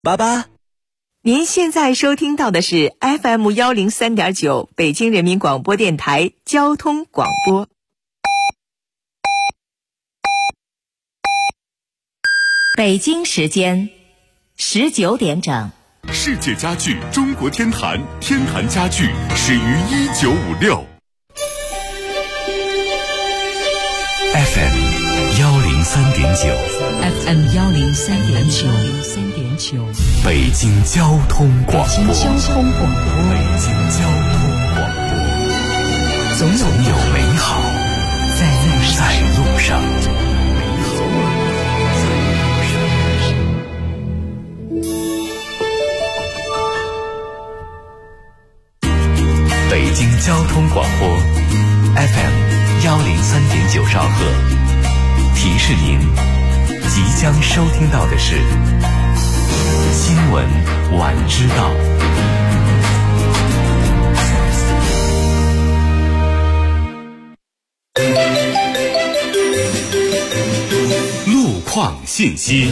爸爸， 您现在收听到的是 FM103.9 北京人民广播电台交通广播。北京时间19点整。 世界家具中国天坛，天坛家具始于1956。FM 103.9 FM 103.9 北京交通广播。 北京交通广播，总有美好在路上。北京交通广播 FM 103.9兆赫，提示您即将收听到的是新闻晚知道。路况信息。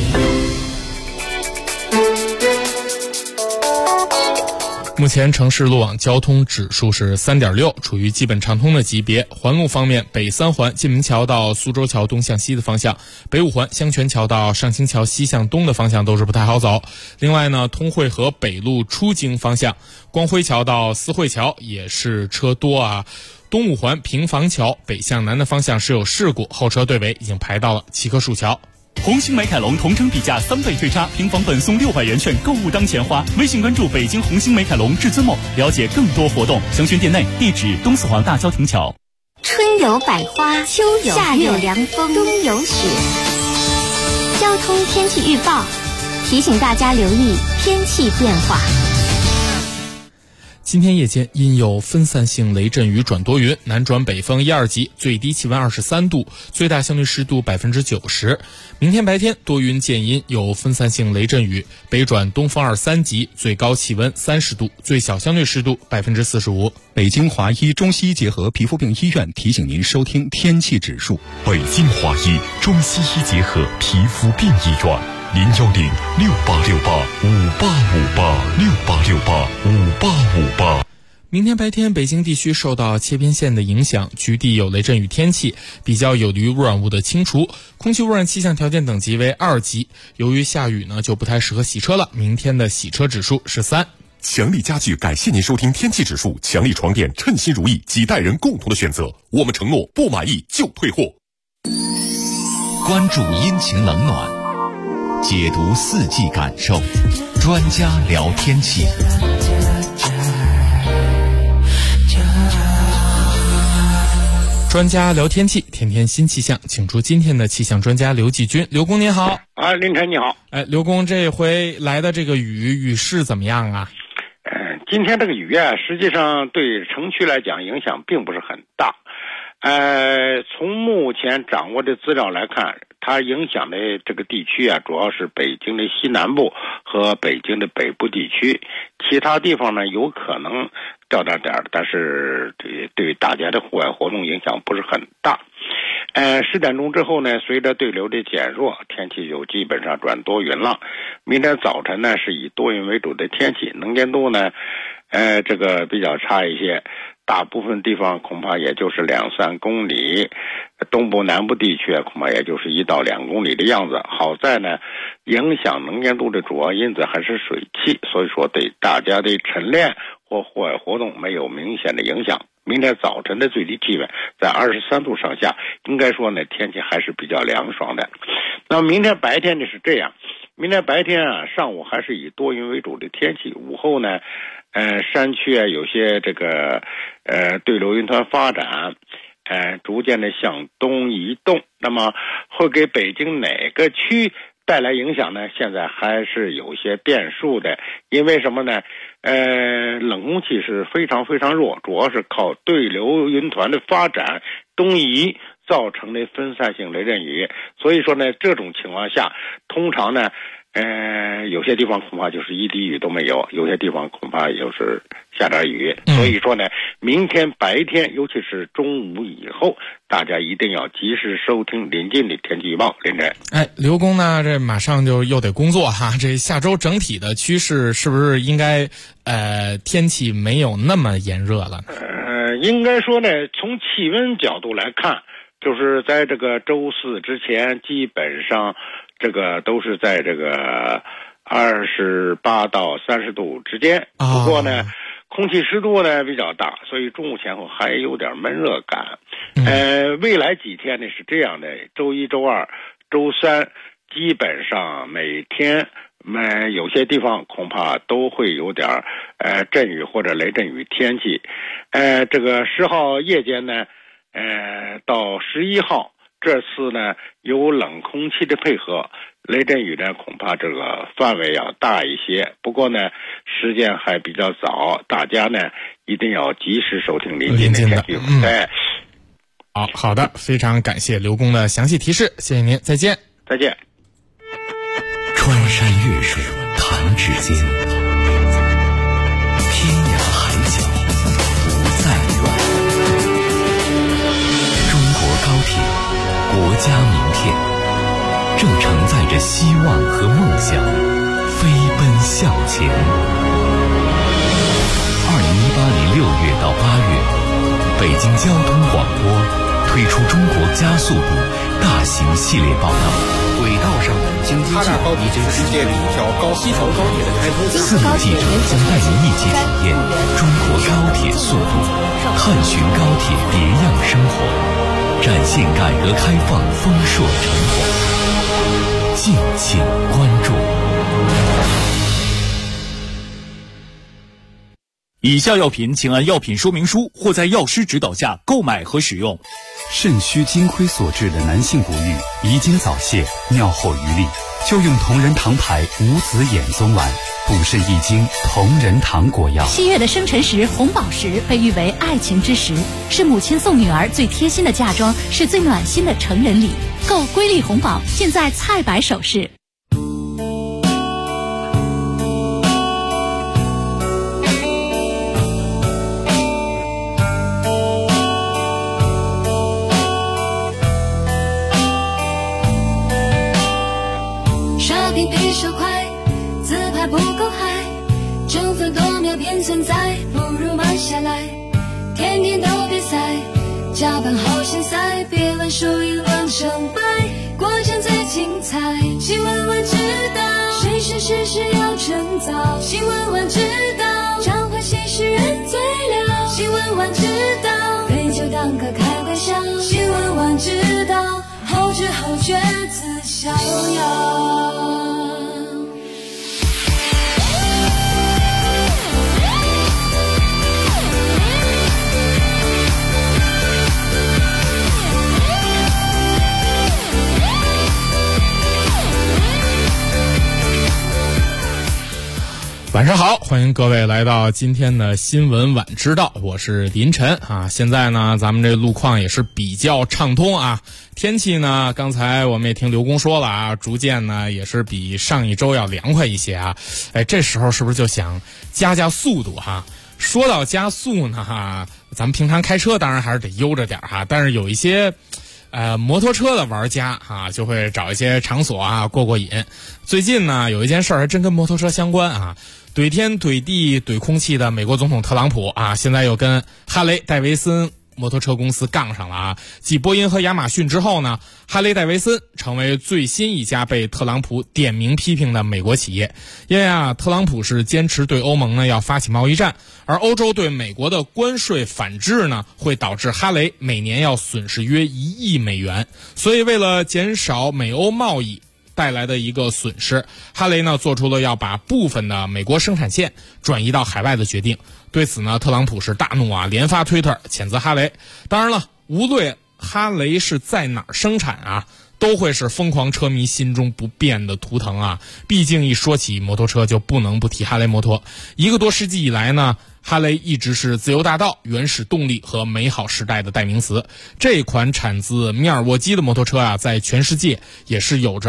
目前城市路网交通指数是 3.6， 处于基本畅通的级别。环路方面，北三环进门桥到苏州桥东向西的方向，北五环香泉桥到上清桥西向东的方向都是不太好走。另外呢，通惠河北路出京方向，光辉桥到思汇桥也是车多啊。东五环平房桥北向南的方向是有事故，后车队尾已经排到了七棵树桥。 红星美凯龙同城比价3倍退差，平房本送600元券，购物当钱花。微信关注北京红星美凯龙至尊梦，了解更多活动。详询店内，地址东四环大郊亭桥。 春有百花，秋有夏有凉风，冬有雪。交通天气预报提醒大家留意天气变化。 今天夜间因有分散性雷阵雨转多云，南转北风1、2级，最低气温23度，最大相对湿度90%。明天白天多云见阴，有分散性雷阵雨，北转东风2、3级，最高气温30度，最小相对湿度45%。 北京华医中西医结合皮肤病医院提醒您收听天气指数。 北京华医中西医结合皮肤病医院，010-6868-5858，6868-5858。 明天白天，北京地区受到切边线的影响，局地有雷阵雨天气，比较有利于污染物的清除。空气污染气象条件等级为2级。由于下雨呢，就不太适合洗车了。明天的洗车指数是3。 强力家具感谢您收听天气指数。强力床垫，称心如意，几代人共同的选择。我们承诺不满意就退货。 关注阴晴冷暖，解读四季感受，专家聊天气。 专家聊天气，天天新气象，请出今天的气象专家刘继军。刘工您好。 凌晨你好。 刘工，这回来的这个雨势怎么样啊？ 今天这个雨啊，实际上对城区来讲影响并不是很大。从目前掌握的资料来看，它影响的这个地区啊，主要是北京的西南部和北京的北部地区，其他地方呢有可能掉点点，但是对大家的户外活动影响不是很大。10点钟之后呢，随着对流的减弱，天气就基本上转多云了。明天早晨呢是以多云为主的天气，能见度呢这个比较差一些，大部分地方恐怕也就是2-3公里，东部南部地区恐怕也就是1到2公里的样子。好在呢，影响能见度的主要因子还是水汽，所以说对大家的晨练或户外活动没有明显的影响。明天早晨的最低气温在23度上下，应该说呢天气还是比较凉爽的。那么明天白天呢是这样，明天白天啊上午还是以多云为主的天气，午后呢山区啊有些这个对流云团发展，逐渐的向东移动，那么会给北京哪个区带来影响呢？现在还是有些变数的。因为什么呢？冷空气是非常非常弱，主要是靠对流云团的发展东移造成的分散性雷阵雨。所以说呢，这种情况下通常呢有些地方恐怕就是一滴雨都没有，有些地方恐怕就是下点雨。所以说呢，明天白天，尤其是中午以后，大家一定要及时收听临近的天气预报。林晨， 刘工呢，这马上就又得工作哈。这下周整体的趋势是不是应该天气没有那么炎热了呢？ 应该说呢，从气温角度来看，就是在这个周四之前，基本上这个都是在这个28到30度之间。不过呢，空气湿度呢比较大，所以中午前后还有点闷热感。未来几天呢是这样的，周一、周二、周三，基本上每天有些地方恐怕都会有点阵雨或者雷阵雨天气。这个10号夜间呢，到11号，这次呢有冷空气的配合，雷阵雨呢恐怕这个范围要大一些。不过呢，时间还比较早，大家呢一定要及时收听临近的天气。 好的，非常感谢刘工的详细提示，谢谢您，再见。 再见。 穿山越水弹指间，天涯海角不再远。中国高铁，国家名片，正承载着希望和梦想飞奔向前。2018年6月到8月，北京交通广播推出中国加速度大型系列报道。 轨道上的经济计划已经世界第一条西条高铁的开通。 4名记者将带您一起体验中国高铁速度，探寻高铁别样生活，展现改革开放丰硕成果。敬请关注。 以下药品请按药品说明书或在药师指导下购买和使用。 肾虚金亏所致的男性不育、遗精早泄、尿后余力，就用同仁堂牌无籽眼松丸，补肾益精同仁堂果药。 7月的生辰时，红宝石被誉为爱情之时，是母亲送女儿最贴心的嫁妆，是最暖心的成人礼。购瑰丽红宝，现在菜百首饰。 比手快，自拍不够嗨，争分夺秒变存在，不如慢下来。天天都比赛，加班好像赛，别问输赢论成败，过程最精彩。新闻晚知道，谁是事实要趁早。新闻晚知道，常会喜事人最了。新闻晚知道，对酒当歌开玩笑。新闻晚知道，后知后觉自逍遥。 晚上好，欢迎各位来到今天的新闻晚知道，我是林晨啊。现在呢，咱们这路况也是比较畅通啊。天气呢，刚才我们也听刘工说了啊，逐渐呢也是比上一周要凉快一些啊。这时候是不是就想加速度哈？说到加速呢哈，咱们平常开车当然还是得悠着点哈，但是有一些摩托车的玩家啊，就会找一些场所啊过瘾。最近呢，有一件事还真跟摩托车相关啊。怼天怼地怼空气的美国总统特朗普啊，现在又跟哈雷戴维森摩托车公司杠上了啊。继波音和亚马逊之后呢，哈雷戴维森成为最新一家被特朗普点名批评的美国企业。因为啊，特朗普是坚持对欧盟呢要发起贸易战，而欧洲对美国的关税反制呢，会导致哈雷每年要损失约1亿美元。所以为了减少美欧贸易带来的一个损失，哈雷呢做出了要把部分的美国生产线转移到海外的决定。对此呢，特朗普是大怒啊，连发推特谴责哈雷。当然了，无论哈雷是在哪儿生产啊，都会是疯狂车迷心中不变的图腾啊。毕竟一说起摩托车，就不能不提哈雷摩托。1个多世纪以来呢，哈雷一直是自由大道、原始动力和美好时代的代名词。这款产自密尔沃基的摩托车啊，在全世界也是有着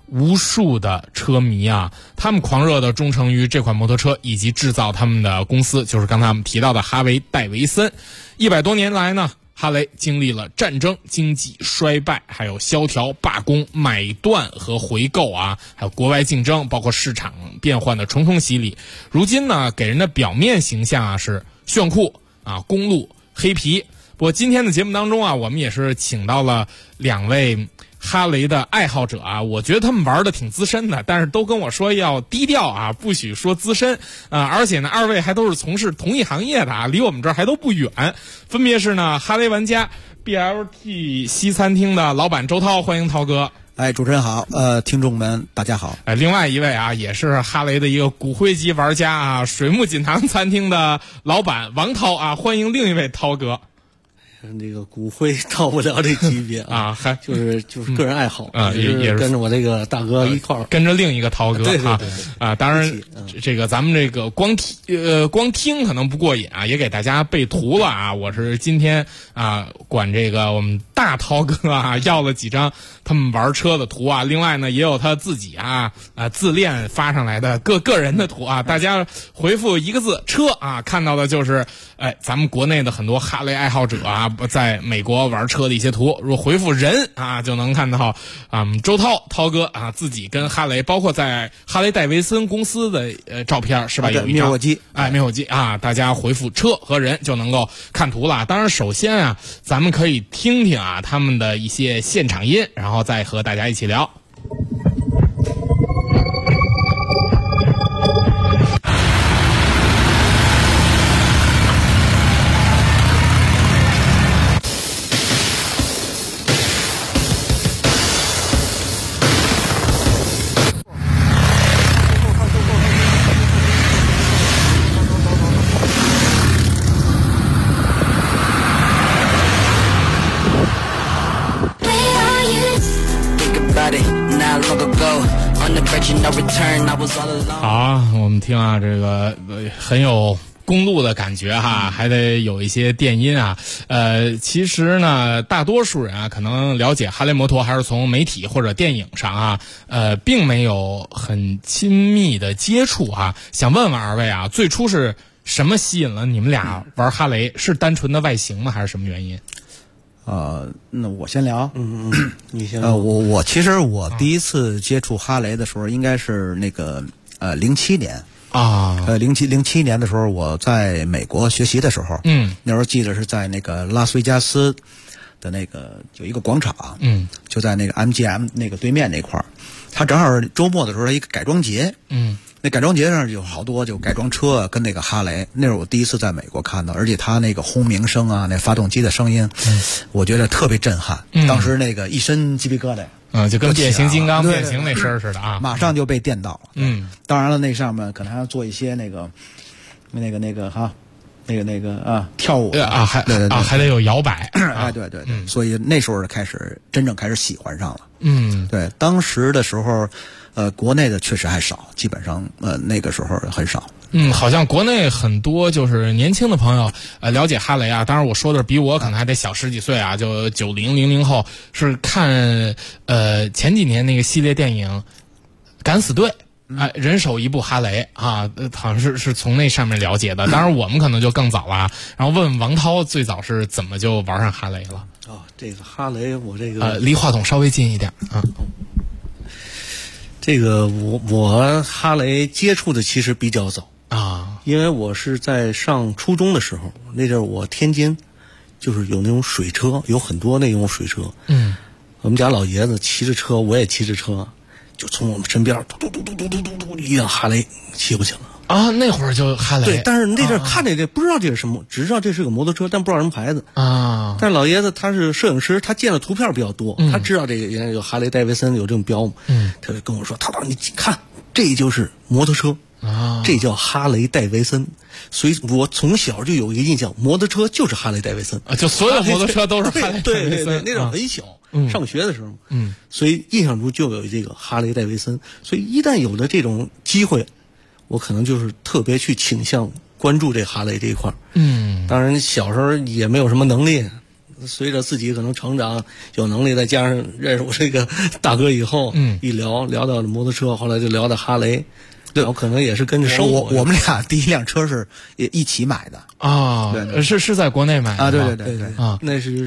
无数的车迷啊，他们狂热的忠诚于这款摩托车以及制造他们的公司，就是刚才我们提到的哈维戴维森。100多年来呢，哈雷经历了战争、经济衰败，还有萧条、罢工、买断和回购啊，还有国外竞争，包括市场变换的重重洗礼。如今呢，给人的表面形象啊是炫酷啊，公路黑皮。不过今天的节目当中啊，我们也是请到了2位哈雷的爱好者啊，我觉得他们玩的挺资深的，但是都跟我说要低调啊，不许说资深而且呢，2位还都是从事同一行业的啊，离我们这儿还都不远。分别是呢，哈雷玩家 BLT 西餐厅的老板周涛，欢迎涛哥。 主持人好，听众们大家好。 另外一位啊，也是哈雷的一个骨灰级玩家啊，水木锦堂餐厅的老板王涛啊，欢迎另一位涛哥。 这个骨灰到不了这级别啊，还就是个人爱好啊，也是跟着我这个大哥一块儿， 跟着另一个涛哥对啊，当然这个咱们这个光听可能不过瘾啊，也给大家备图了啊。我是今天啊管这个我们大涛哥啊要了几张他们玩车的图啊，另外呢也有他自己自恋发上来的个人的图啊，大家回复一个字车啊，看到的就是咱们国内的很多哈雷爱好者啊在美国玩车的一些图，如果回复人啊就能看到周涛哥啊自己跟哈雷，包括在哈雷戴维森公司的照片是吧？有一张灭火机灭火机啊，大家回复车和人就能够看图了。当然首先啊咱们可以听听啊他们的一些现场音，然后再和大家一起聊。好，我们听啊，这个很有公路的感觉哈，还得有一些电音啊。其实呢，大多数人啊，可能了解哈雷摩托还是从媒体或者电影上啊，并没有很亲密的接触啊。想问问2位啊，最初是什么吸引了你们俩玩哈雷？是单纯的外形吗？还是什么原因？ 那我先聊。 你先。 我其实我第一次接触哈雷的时候，应该是那个07年啊。 07年的时候，我在美国学习的时候，那时候记得是在那个拉斯维加斯的那个有一个广场，就在那个 MGM 那个对面那块儿，他正好周末的时候一个改装节，那改装节上有好多就改装车跟那个哈雷，那是我第一次在美国看到，而且他那个轰鸣声啊，那发动机的声音，我觉得特别震撼，当时那个一身鸡皮疙瘩， 就跟变形金刚变形那声似的啊， 马上就被电到了。当然了，那上面可能还要做一些那个跳舞啊，还得有摇摆， 对，所以那时候真正开始喜欢上了。对，当时的时候。国内的确实还少，基本上那个时候很少。 好像国内很多就是年轻的朋友了解哈雷啊，当然我说的是比我可能还得小10几岁啊，就90、00后是看前几年那个系列电影《敢死队》人手一部哈雷啊，好像是从那上面了解的。当然我们可能就更早了。然后问问王涛最早是怎么就玩上哈雷了？ 这个哈雷我这个离话筒稍微近一点啊。 这个我哈雷接触的其实比较早啊， 因为我是在上初中的时候，那阵儿我天津就是有那种水车，有很多那种水车。我们家老爷子骑着车，我也骑着车，就从我们身边嘟嘟一辆哈雷骑过去了。 啊，那会儿就哈雷。 对，但是那阵看这不知道这是什么，只知道这是个摩托车，但不知道什么牌子啊。 但是老爷子他是摄影师，他见的图片比较多，他知道这个原来有哈雷戴维森有这种标嘛，他就跟我说：“涛涛，你看，这就是摩托车啊， 这叫哈雷戴维森。”所以我从小就有一个印象，摩托车就是哈雷戴维森啊，就所有摩托车都是哈雷戴维森。 对，那种很小。上学的时候，所以印象中就有这个哈雷戴维森，所以一旦有了这种机会，我可能就是特别去倾向关注这哈雷这一块。 嗯， 当然小时候也没有什么能力， 随着自己可能成长有能力，再加上认识我这个大哥以后，一聊到摩托车，后来就聊到哈雷。对，我可能也是跟着生活。 我们俩第一辆车是一起买的啊， 对， 是在国内买的啊，对啊，那是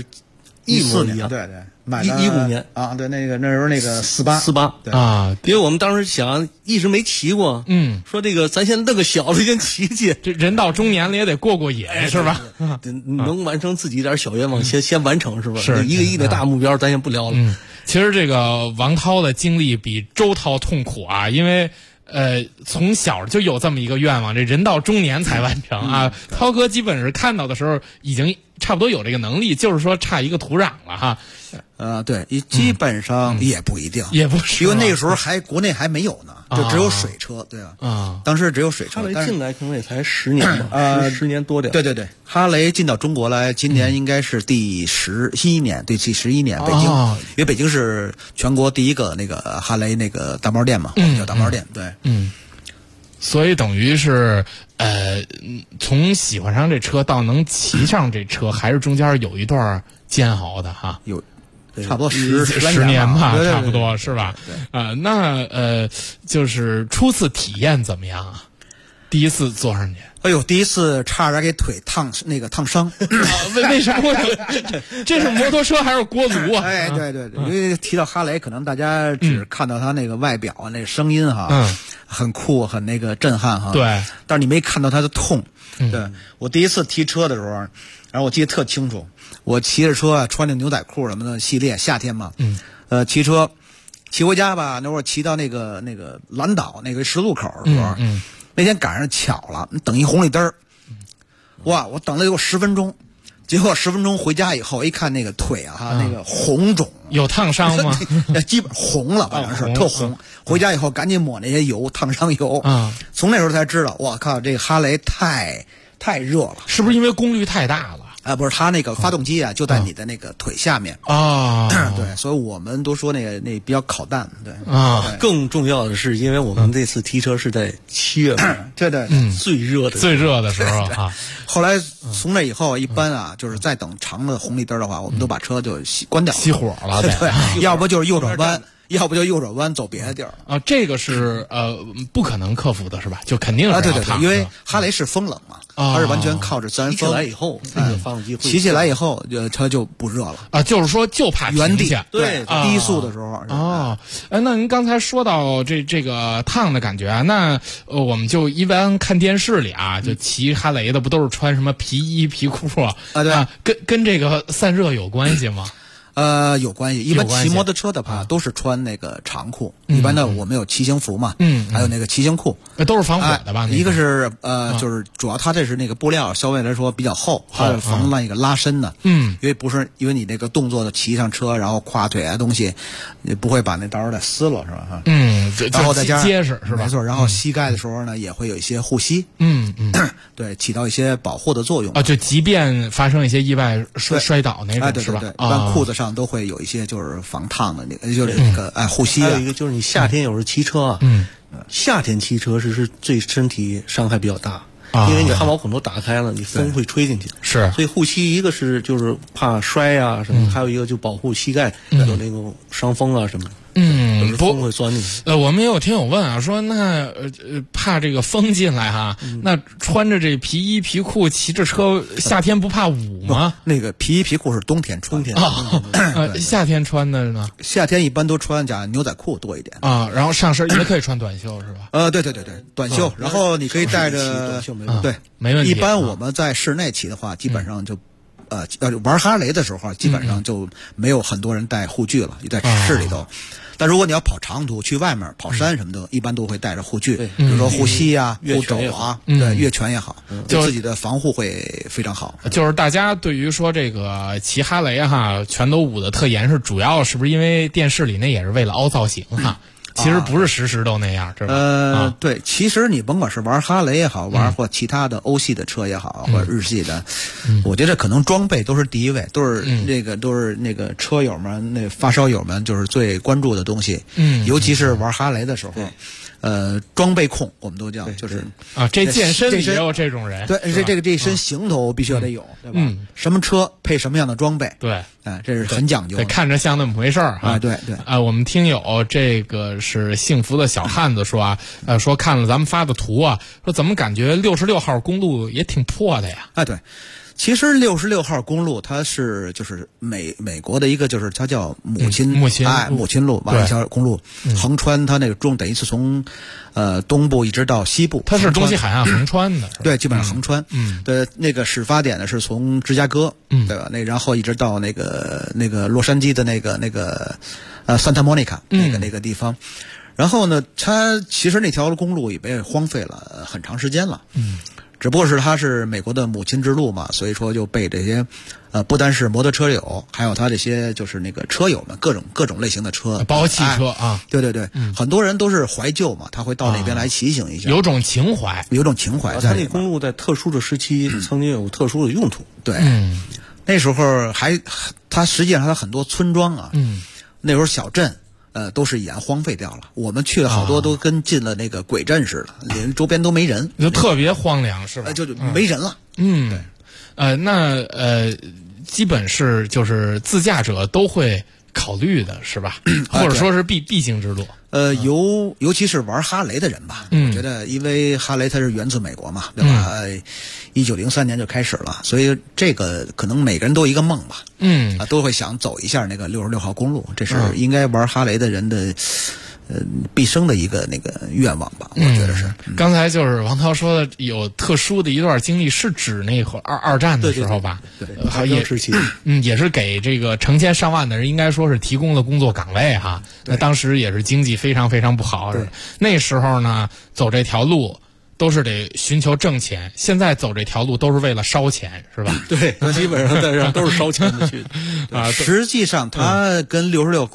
14年， 对，买的 15年啊，对，那时候那个48 啊， 因为我们当时想一直没骑过，说这个咱先弄个小的先骑骑， 这人到中年了也得过瘾，是吧？ 能完成自己点小愿望，先完成是吧？ 是一个亿的大目标，咱先不聊了。 其实这个王涛的经历比周涛痛苦啊，因为。从小就有这么一个愿望，这人到中年才完成啊。涛哥基本是看到的时候已经差不多有这个能力，就是说差一个土壤了哈。 对，基本上也不一定， 也不是， 因为那个时候国内还没有呢，就只有水车，对吧？当时只有水车。 哈雷进来可能也才10年吧，10年多点。 对，哈雷进到中国来，今年应该是第11年，对，第11年，北京，因为北京是全国第一个那个哈雷那个大包店嘛，叫大包店，对， 所以等于是从喜欢上这车到能骑上这车，还是中间有一段煎熬的哈， 有。差不多 10年吧， 对差不多是吧？那就是初次体验怎么样啊？第一次坐上去， 哎呦，第一次差点给腿烫伤。 为什么？这是摩托车还是锅炉啊？ 哎，对，因为提到哈雷，可能大家只看到它那个外表啊，那个声音哈，很酷，很那个震撼哈。 对， 但是你没看到它的痛。对，我第一次提车的时候，然后我记得特清楚。我骑着车啊，穿着牛仔裤什么的系列，夏天嘛，骑车骑回家吧，那会儿骑到那个蓝岛那个十字路口的时候，那天赶上巧了，等一红绿灯哇，我等了有10分钟，结果10分钟回家以后，一看那个腿啊，那个红肿， 有烫伤吗？ 基本红了，反正是特红。回家以后赶紧抹那些油，烫伤油。从那时候才知道，我靠，这个哈雷太热了， 是不是因为功率太大了？ 不是，它那个发动机啊，就在你的那个腿下面对，所以我们都说那比较烤弹，对更重要的是，因为我们这次提车是在7月份， 对， 最热的时候啊。 后来从那以后，一般啊，就是再等长的红绿灯的话，我们都把车就关掉， 熄火了， 对，要不就是右转弯。要不就右转弯走别的地儿啊，这个是不可能克服的是吧？就肯定是对，因为哈雷是风冷嘛，它是完全靠着自然风。 骑起来以后，发动机骑起来以后，车就不热了啊。就是说，就怕原地对低速的时候那您刚才说到这个烫的感觉啊，那我们就一般看电视里啊，就骑哈雷的不都是穿什么皮衣皮裤啊？跟这个散热有关系吗？ 有关系。一般骑摩托车的话，都是穿那个长裤。一般的我们有骑行服嘛，还有那个骑行裤， 都是防火的吧？ 一个是就是主要它这是那个布料相对来说比较厚，它是防那个拉伸的。因为因为你那个动作的骑上车，然后跨腿啊东西，你不会把那到时候再撕了是吧？ 然后再加上结实是吧？ 没错。然后膝盖的时候呢，也会有一些护膝。对，起到一些保护的作用。 就即便发生一些意外摔倒那种是吧？ 对，一般裤子上都会有一些就是防烫的那个，就是那个护膝。 还有一个就是你夏天有时候骑车啊，夏天骑车是对身体伤害比较大，因为你汗毛孔都打开了，你风会吹进去。 是， 所以护膝一个是就是怕摔啊什么，还有一个就保护膝盖有那种伤风啊什么的。风会钻进去。 我们也有听友问啊，说那怕这个风进来哈，那穿着这皮衣皮裤骑着车，夏天不怕捂吗？ 那个皮衣皮裤是冬天穿， 夏天穿的呢？ 夏天一般都穿牛仔裤多一点啊，然后上身也可以穿短袖是吧？ 对，短袖，然后你可以带着对， 没问题。 一般我们在室内骑的话，基本上就。玩哈雷的时候，基本上就没有很多人带护具了，在市里头。但如果你要跑长途，去外面跑山什么的，一般都会带着护具，比如说护膝啊、护肘啊，对，越拳也好，对自己的防护会非常好。 就是大家对于说这个骑哈雷哈，全都捂得特严实，主要是不是因为电视里那也是为了凹造型哈？其实不是时都那样，知道吗？ 对，其实你甭管是玩哈雷也好，玩或其他的欧系的车也好，或者日系的，我觉得可能装备都是第一位，都是那个车友们、那发烧友们就是最关注的东西。尤其是玩哈雷的时候， 装备控，我们都叫，就是这健身里也有这种人， 对，这一身行头必须要得有，对吧？什么车配什么样的装备， 对， 这是很讲究的， 得看着像那么回事儿啊，对。 我们听友这个是幸福的小汉子说说看了咱们发的图啊，说怎么感觉66号公路也挺破的呀？ 对。其实66号公路它是就是美国的一个，就是它叫母亲路，完了一条公路横穿它那个等于是从东部一直到西部， 它是东西海岸横穿的， 对，基本上横穿。对，那个始发点呢是从芝加哥，对吧？然后一直到那个洛杉矶的那个Santa Monica 那个地方。然后呢，它其实那条公路也被荒废了很长时间了。只不过是它是美国的母亲之路嘛，所以说就被这些不单是摩托车友，还有他这些就是那个车友们，各种类型的车， 包括汽车啊， 对，很多人都是怀旧嘛，他会到那边来骑行一下， 有种情怀在它那公路在特殊的时期曾经有特殊的用途， 对，那时候它实际上它很多村庄啊，那时候小镇。都是已然荒废掉了。我们去了好多，都跟进了那个鬼镇似的，连周边都没人， 就特别荒凉，是吧？ 就没人了。 那基本是就是自驾者都会考虑的，是吧？或者说是必经之路。 尤其是玩哈雷的人吧，我觉得因为哈雷它是源自美国嘛，对吧？1903年就开始了，所以这个可能每个人都有一个梦吧，都会想走一下那个66号公路，这是应该玩哈雷的人的毕生的一个那个愿望吧，我觉得是。 刚才就是王涛说的有特殊的一段经历，是指那会儿二战的时候吧？ 对， 也是也是给这个成千上万的人，应该说是提供了工作岗位哈。那当时也是经济非常非常不好，那时候呢走这条路都是得寻求挣钱，现在走这条路都是为了烧钱，是吧？ 对，基本上在这都是烧钱的去的。实际上，它跟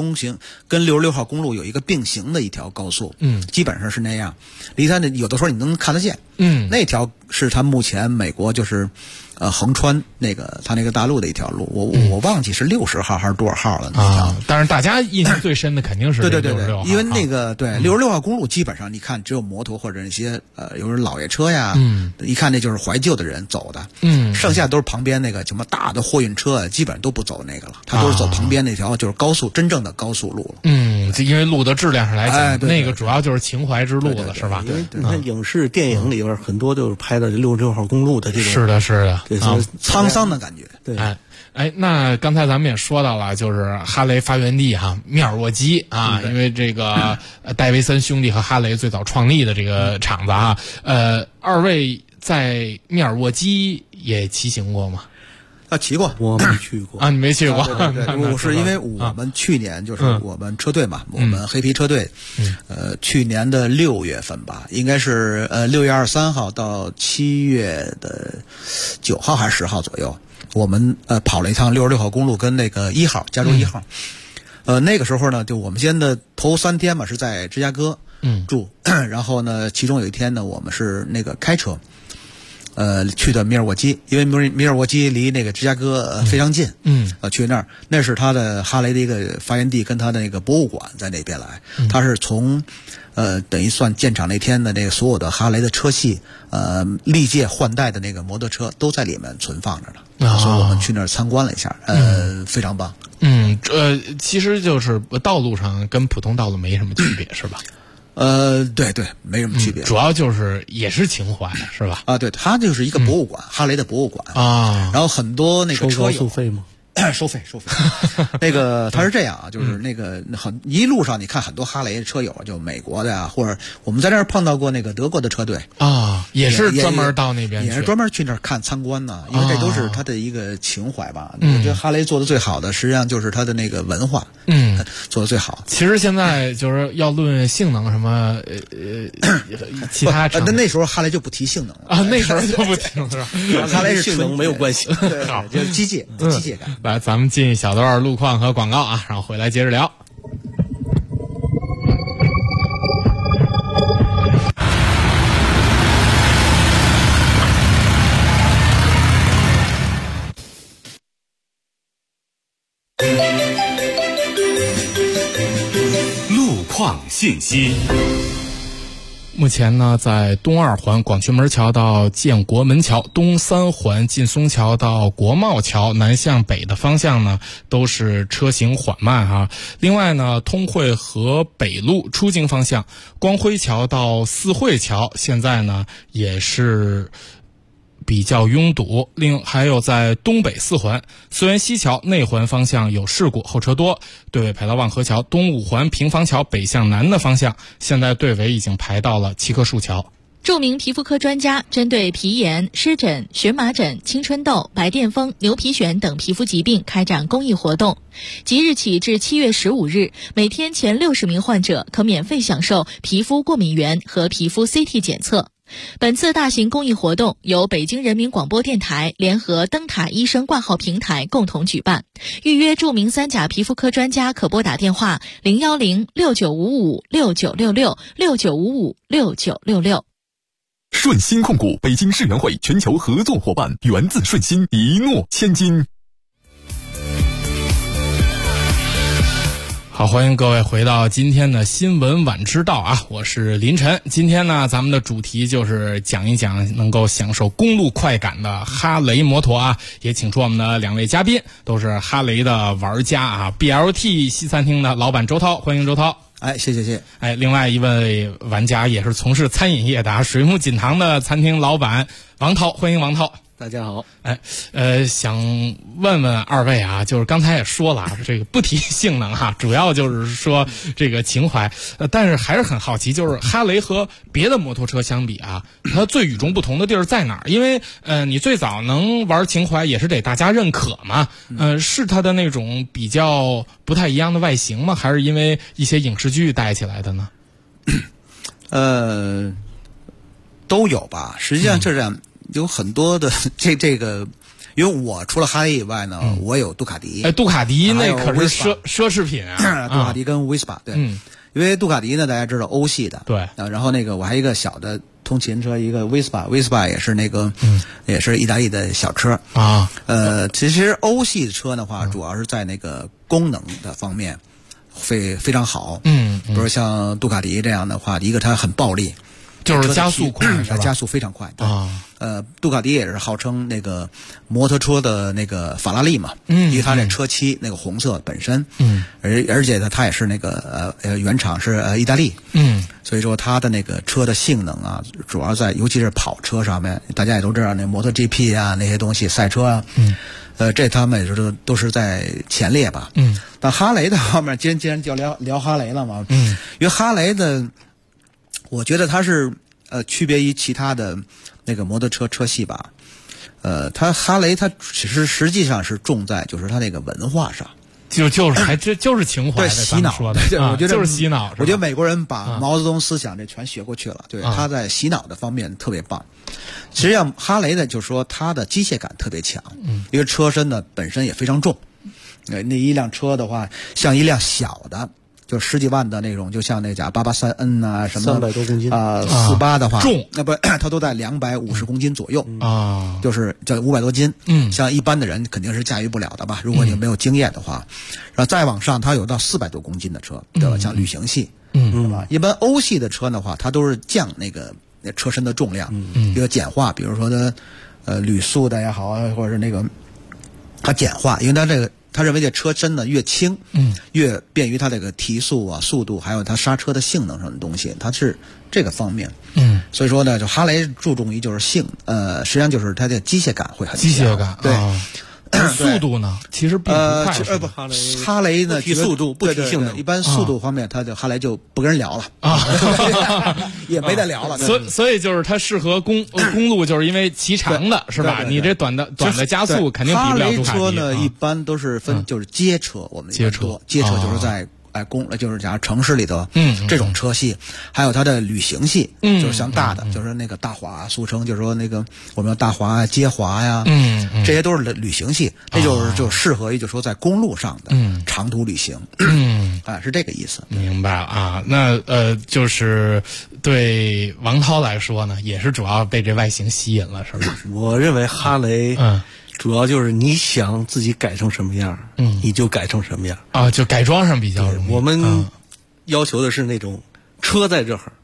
66号公路有一个并行的一条高速，基本上是那样。离它有的时候你能看得见，那条是它目前美国就是横穿它那个大陆的一条路，我忘记是60号还是多少号了那条。 但是大家印象最深的肯定是对，因为那个66号公路基本上你看只有摩托或者那些有人老爷车呀，一看那就是怀旧的人走的，剩下都是旁边那个什么大的货运车，基本上都不走那个了，他都是走旁边那条就是高速真正的高速路了。 因为路的质量上来讲，那个主要就是情怀之路了，是吧？ 因为你看影视电影里边很多就是拍的66号公路的这种， 是的。 沧桑的感觉。 对， 那刚才咱们也说到了，就是哈雷发源地密尔沃基啊，因为这个戴维森兄弟和哈雷最早创立的这个厂子啊，二位在密尔沃基也骑行过吗？ 骑过， 我没去过啊，你没去过？ 我是因为我们去年就是我们车队嘛，我们黑皮车队，去年的6月份吧，应该是6月23号到7月的9号还是10号左右，我们跑了一趟66号公路跟那个1号加州1号，那个时候呢，就我们先的头3天嘛是在芝加哥住，然后呢，其中有一天呢，我们是那个开车。去的密尔沃基，因为密尔沃基离那个芝加哥非常近，去那儿，那是他的哈雷的一个发源地，跟他的那个博物馆在那边来，他是从等于算建厂那天的那个所有的哈雷的车系，历届换代的那个摩托车都在里面存放着呢，所以我们去那儿参观了一下，非常棒。 其实就是道路上跟普通道路没什么区别，是吧？ 对，没什么区别， 主要就是也是情怀，是吧？ 对，它就是一个博物馆，哈雷的博物馆啊。然后很多那个车友收费吗？ 收费。那个它是这样啊，就是那个一路上你看很多哈雷车友，就美国的呀，或者我们在那儿碰到过那个德国的车队啊，也是专门到那边去， 也是专门去那儿看参观呢，因为这都是他的一个情怀吧。我觉得哈雷做的最好的，实际上就是他的那个文化，做的最好。 其实现在就是要论性能什么其他那时候哈雷就不提性能了啊，那时候就不提了是吧？ 哈雷是性能没有关系， 好，就是机械感。 来，咱们进小段路况和广告啊，然后回来接着聊。 路况信息。 目前呢，在东2环广渠门桥到建国门桥，东3环劲松桥到国贸桥南向北的方向呢，都是车行缓慢哈。另外呢，通惠河北路出京方向，光辉桥到四惠桥现在呢也是比较拥堵。还有在东北4环淄源西桥内环方向有事故，后车多，队尾排到望河桥。东5环平房桥北向南的方向，现在队尾已经排到了七棵树桥。 著名皮肤科专家针对皮炎、湿疹、荨麻疹、青春痘、白癜风、牛皮癣等皮肤疾病开展公益活动。即日起至7月15日，每天前60名患者可免费享受皮肤过敏原和皮肤 CT 检测。本次大型公益活动由北京人民广播电台联合灯塔医生挂号平台共同举办。预约著名3甲皮肤科专家可拨打电话010-6955-6966 顺鑫控股北京世园会全球合作伙伴，源自顺鑫，一诺千金。 好，欢迎各位回到今天的新闻晚知道啊，我是林晨。今天呢，咱们的主题就是讲一讲能够享受公路快感的哈雷摩托啊，也请出我们的2位嘉宾，都是哈雷的玩家啊 ，BLT 西餐厅的老板周涛，欢迎周涛。 哎，谢谢。 哎，另外一位玩家也是从事餐饮业的啊，水木锦堂的餐厅老板王涛，欢迎王涛。 大家好。 想问问二位啊，就是刚才也说了，这个不提性能哈，主要就是说这个情怀。但是还是很好奇，就是哈雷和别的摩托车相比啊，它最与众不同的地儿在哪儿？因为你最早能玩情怀也是得大家认可嘛。是它的那种比较不太一样的外形吗？还是因为一些影视剧带起来的呢？ 都有吧。实际上是这样。有很多的这个，因为我除了哈雷以外呢，我有杜卡迪。 杜卡迪那可是奢侈品啊， 杜卡迪跟威斯巴，对，因为杜卡迪呢，大家知道欧系的， 对， 然后那个我还有一个小的通勤车，一个威斯巴也是那个，也是意大利的小车啊。 其实欧系的车的话，主要是在那个功能的方面非常好，比如像杜卡迪这样的话，一个它很暴力。 就是加速快， 加速非常快。对杜卡迪也是号称那个摩托车的那个法拉利嘛，因为它这车漆那个红色本身，而且呢，它也是那个原厂是意大利，所以说它的那个车的性能啊，主要在尤其是跑车上面，大家也都知道那摩托 GP 啊那些东西赛车啊，这他们也是都是在前列吧。但哈雷的方面，既然就聊哈雷了嘛，因为哈雷的。我觉得它是区别于其他的那个摩托车系吧，它哈雷它实际上是重在就是它那个文化上， 就是情怀， 对洗脑说的， 我觉得就是洗脑。 我觉得美国人把毛泽东思想这全学过去了，对，他在洗脑的方面特别棒。实际上哈雷呢，就是说它的机械感特别强，因为车身呢本身也非常重，那一辆车的话，像一辆小的。就10几万的那种，就像那甲883N 啊什么 300多公斤 48的话重， 那不它都在250公斤左右啊，就是叫500多斤。像一般的人肯定是驾驭不了的吧？如果你没有经验的话，然后再往上，它有到400多公斤的车，对吧？像旅行系，对吧？一般欧系的车的话，它都是降那个车身的重量，一个简化，比如说它铝塑的也好啊，或者是那个它简化，因为它这个。他认为这车身呢越轻，越便于它这个提速啊、速度，还有它刹车的性能上的东西，它是这个方面。所以说呢，就哈雷注重于就是实际上就是它的机械感会很强。 机械感， 对。 速度呢，其实并不快。 不，哈雷呢， 提速度不提性能。 一般速度方面，它就哈雷就不跟人聊了啊，也没得聊了。 所以就是它适合公路，就是因为骑长的是吧？你这短的加速肯定比不了杜卡迪。 哈雷车呢，一般都是分就是街车，我们街车就是在。就是假如城市里头，这种车系，还有它的旅行系，就是像大的，就是那个大华，俗称就是说那个我们叫大华啊、街华呀，这些都是旅行系，这就适合于就说在公路上的长途旅行，是这个意思。 明白了啊，那就是对王涛来说呢，也是主要被这外形吸引了，是吧？ 我认为哈雷，主要就是你想自己改成什么样，你就改成什么样啊，就改装上比较容易。 我们要求的是那种车在这儿，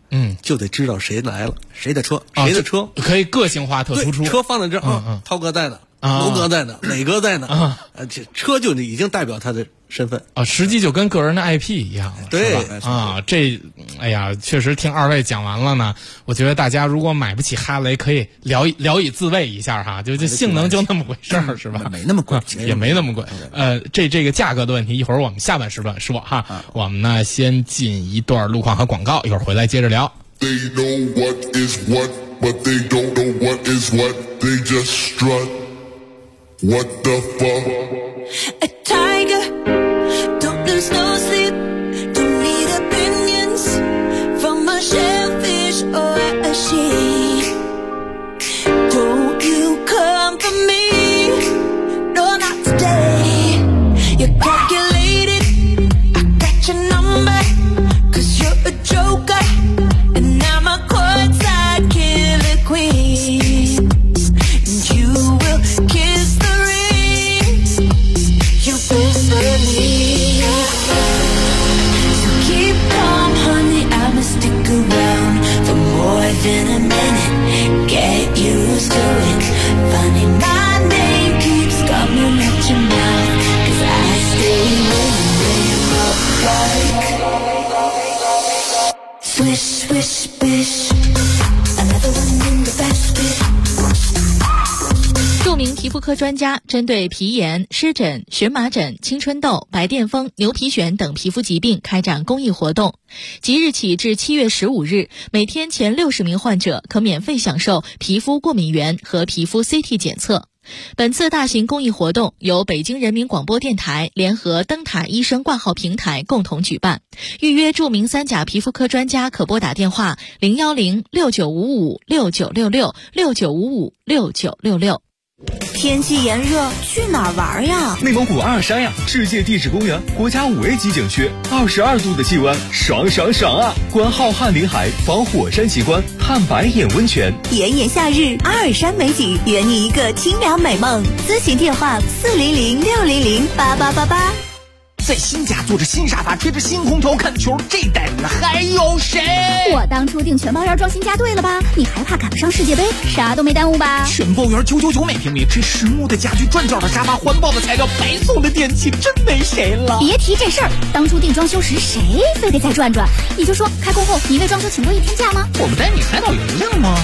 就得知道谁来了，谁的车， 谁的车可以个性化、特突出。 车放在这儿，涛哥在呢，楼哥在呢，磊哥在呢，这车就已经代表他的身份啊，实际就跟个人的 IP 一样了。 对啊，这哎呀，确实听二位讲完了呢，我觉得大家如果买不起哈雷，可以聊以自慰一下哈，就性能就那么回事儿，是吧？ 没那么贵， 也没那么贵。这个价格的问题，一会儿我们下半时段说哈。我们呢先进一段路况和广告，一会儿回来接着聊。 They know what is what, but they don't know what is what. They just strut. What the fuck? A tiger, don't lose no sleep. Don't need opinions from a shellfish or a sheep. Don't you come for me? No, not today. You're calculated. I got your number, 'cause you're a joker. And I'm a courtside killer queen. And you will kiss the ring you whispered me. So keep calm, honey, I'ma stick around for more than a minute. Get used to it. Funny, my name keeps coming at your mouth, 'cause I stay winning like swish, swish, bish. Another one in the basket. 著名皮肤科专家针对皮炎、湿疹、荨麻疹、青春痘、白癜风、牛皮癣等皮肤疾病开展公益活动。即日起至7月15日，每天前60名患者可免费享受皮肤过敏原和皮肤 CT 检测。本次大型公益活动由北京人民广播电台联合灯塔医生挂号平台共同举办。预约著名三甲皮肤科专家可拨打电话010-6955-6966 天气炎热，去哪儿玩呀？ 内蒙古阿尔山呀，世界地质公园，国家5A 级景区，22度的气温，爽爽爽啊！观浩瀚林海，访火山奇观，探白眼温泉。 炎炎夏日，阿尔山美景，圆你一个清凉美梦。咨询电话400-600-8888。 在新家坐着新沙发，贴着新空调看球，这待遇还有谁？ 我当初订全包园装新家对了吧？你还怕赶不上世界杯？啥都没耽误吧？ 全包园999每平米，这实木的家具、转角的沙发、环保的材料、白送的电器，真没谁了。 别提这事儿，当初订装修时谁非得再转转？你就说开工后你为装修请过一天假吗？ 我们带你海岛游游吗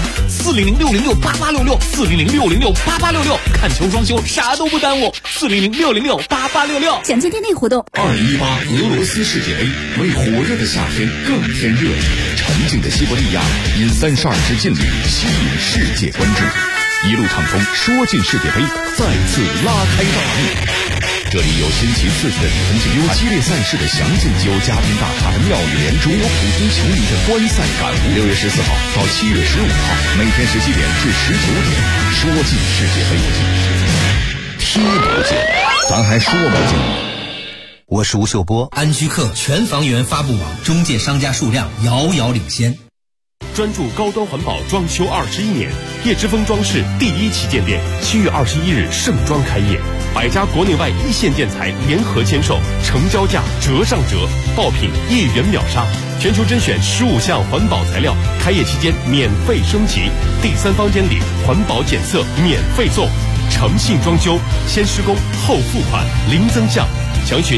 ？400-606-8866，400-606-8866，看球装修啥都不耽误。400-606-8866， 详见店内活动。 2018俄罗斯世界杯为火热的夏天更添热情，沉静的西伯利亚因32支劲旅吸引世界关注，一路畅通，说进世界杯再次拉开大幕。这里有新奇刺激的比分竞有激烈赛事的详尽，有嘉宾大咖的妙语连珠，有普通球迷的观赛感悟。6月14号到7月15号，每天17点至19点，说进世界杯，听不见，咱还说不进。 我是吴秀波。安居客全房源发布网中介商家数量遥遥领先。 专注高端环保装修21年，叶之峰装饰第1旗舰店7月21日盛装开业，100家国内外一线建材联合签售，成交价折上折，爆品1元秒杀，全球甄选15项环保材料，开业期间免费升级，第3房间里环保检测免费送，诚信装修，先施工后付款，零增项。详询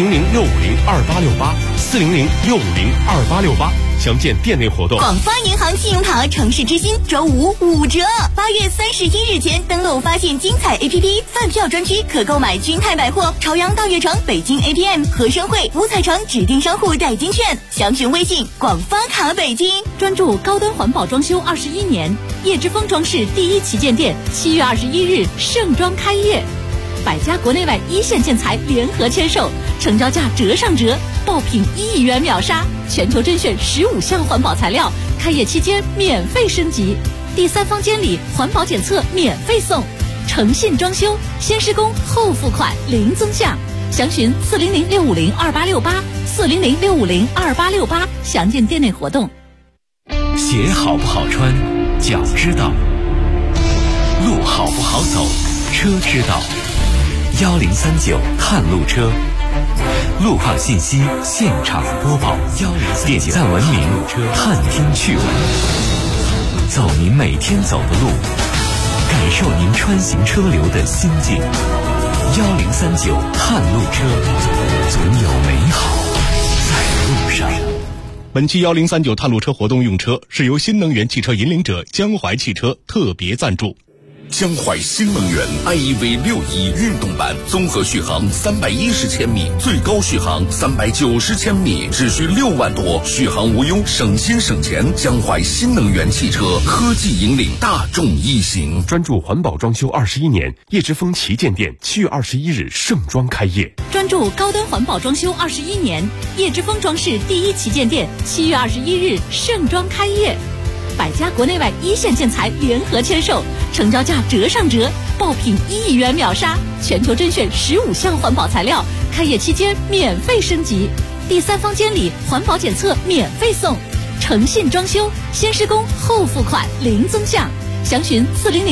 400-650-2868，400-650-2868，详见店内活动。 广发银行信用卡城市之星周5 5折，8月31日前登录发现精彩 APP 饭票专区，可购买君泰百货、朝阳大悦城、北京 APM、和生汇、五彩城指定商户代金券。详询微信广发卡北京。 专注高端环保装修21年，叶之峰装饰第1旗舰店7月21日盛装开业，100家国内外一线建材联合签售，成交价折上折，爆品1元秒杀，全球甄选15项环保材料，开业期间免费升级，第3房间里环保检测免费送，诚信装修，先施工后付款，零增项。详询400-650-2868，400-650-2868，详见店内活动。 鞋好不好穿，脚知道；路好不好走，车知道。1039看路车， 路况信息现场播报，点赞文明，探听趣闻，走您每天走的路，感受您穿行车流的心境。1039探路车，总有美好在路上。 本期1039探路车活动用车是由新能源汽车引领者江淮汽车特别赞助。 江淮新能源 iEV61运动版，综合续航310千米，最高续航390千米，只需6万多，续航无忧，省心省钱。江淮新能源汽车科技引领大众一行， 专注环保装修21年，叶之峰旗舰店7月21日盛装开业。 专注高端环保装修21年，叶之峰装饰第一旗舰店7月21日盛装开业。百家国内外一线建材联合签售，成交价折上折，爆品1亿元秒杀，全球甄选15项环保材料，开业期间免费升级，第三方监理环保检测免费送，诚信装修，先施工后付款零增项，详询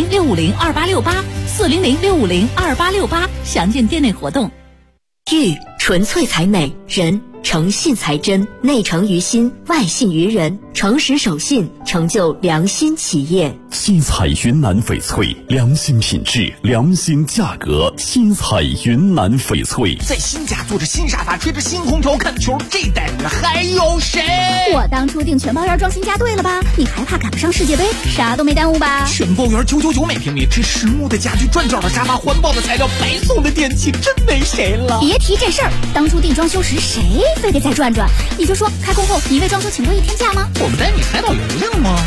400-650-2868，400-650-2868，详见店内活动。 玉纯粹才美，人诚信才真，内诚于心，外信于人，诚实守信，成就良心企业。 新彩云南翡翠，良心品质，良心价格。新彩云南翡翠， 在新家坐着新沙发，吹着新空调看球，这待遇还有谁？ 我当初订全包园装新家对了吧？你还怕赶不上世界杯？啥都没耽误吧？ 全包园999每平米，这实木的家具，转角的沙发，环保的材料，白送的电器，真没谁了。 别提这事儿，当初订装修时谁非得再转转？你就说开工后你为装修请过1天假吗？ 我们带你海岛游亮吗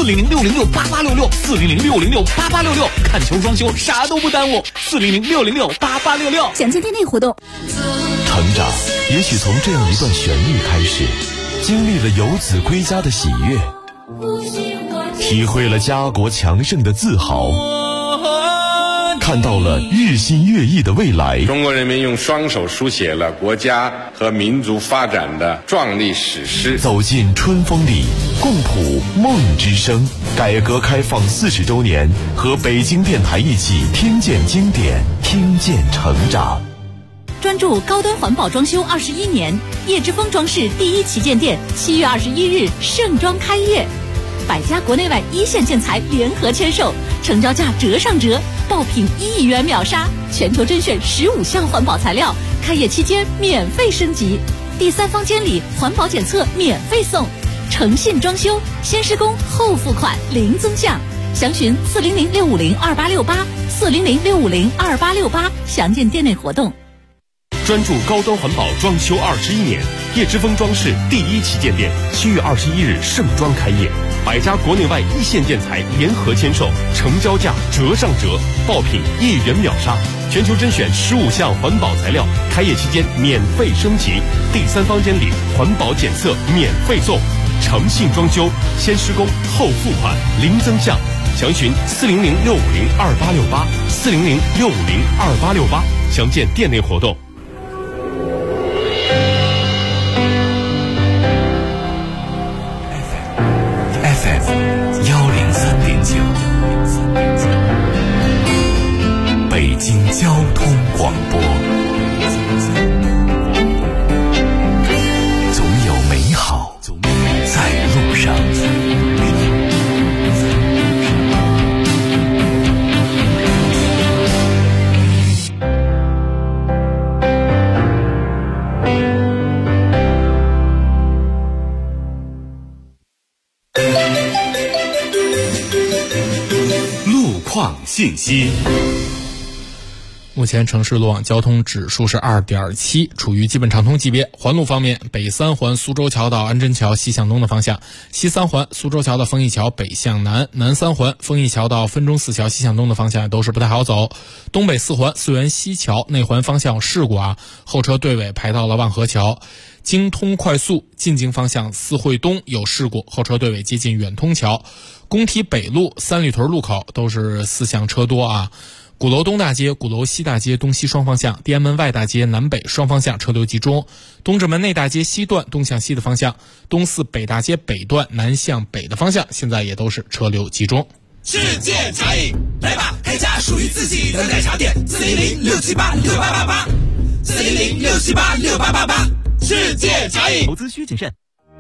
？400-606-8866，400-606-8866，看球装修啥都不耽误。400-606-8866， 详见店内活动。 成长也许从这样一段旋律开始，经历了游子归家的喜悦，体会了家国强盛的自豪，看到了日新月异的未来。 中国人民用双手书写了国家和民族发展的壮丽史诗。 走进春风里，共谱梦之声。改革开放40周年，和北京电台一起听见经典，听见成长。 专注高端环保装修21年，叶之峰装饰第一旗舰店7月21日盛装开业。百家国内外一线建材联合签售，成交价折上折，爆品1亿元秒杀，全球甄选15项环保材料，开业期间免费升级，第三方监理环保检测免费送，诚信装修，先施工后付款零增项，详询400-650-2868，400-650-2868，详见店内活动。 专注高端环保装修21年，叶之峰装饰第一旗舰店7月21日盛装开业，百家国内外一线建材联合签售，成交价折上折，爆品1亿元秒杀，全球甄选15项环保材料，开业期间免费升级，第三方监理环保检测免费送，诚信装修，先施工后付款零增项，详询400-650-2868，400-650-2868，详见店内活动。 103.9，北京交通广播，总有美好在路上。 信息。 目前城市路网交通指数是2.7，处于基本畅通级别。环路方面，北三环苏州桥到安贞桥西向东的方向，西三环苏州桥到丰益桥北向南，南三环丰益桥到分钟寺桥西向东的方向都是不太好走。东北四环泗源西桥内环方向有事故后车队尾排到了望河桥。京通快速进京方向四惠东有事故，后车队尾接近远通桥。工体北路三里屯路口都是4向车多鼓楼东大街、鼓楼西大街东西双方向，地安门外大街南北双方向车流集中。东直门内大街西段东向西的方向，东四北大街北段南向北的方向现在也都是车流集中。 世界茶饮，来吧，开家属于自己的奶茶店，400-678-6888。 400-678-6888，世界茶饮。 投资需谨慎。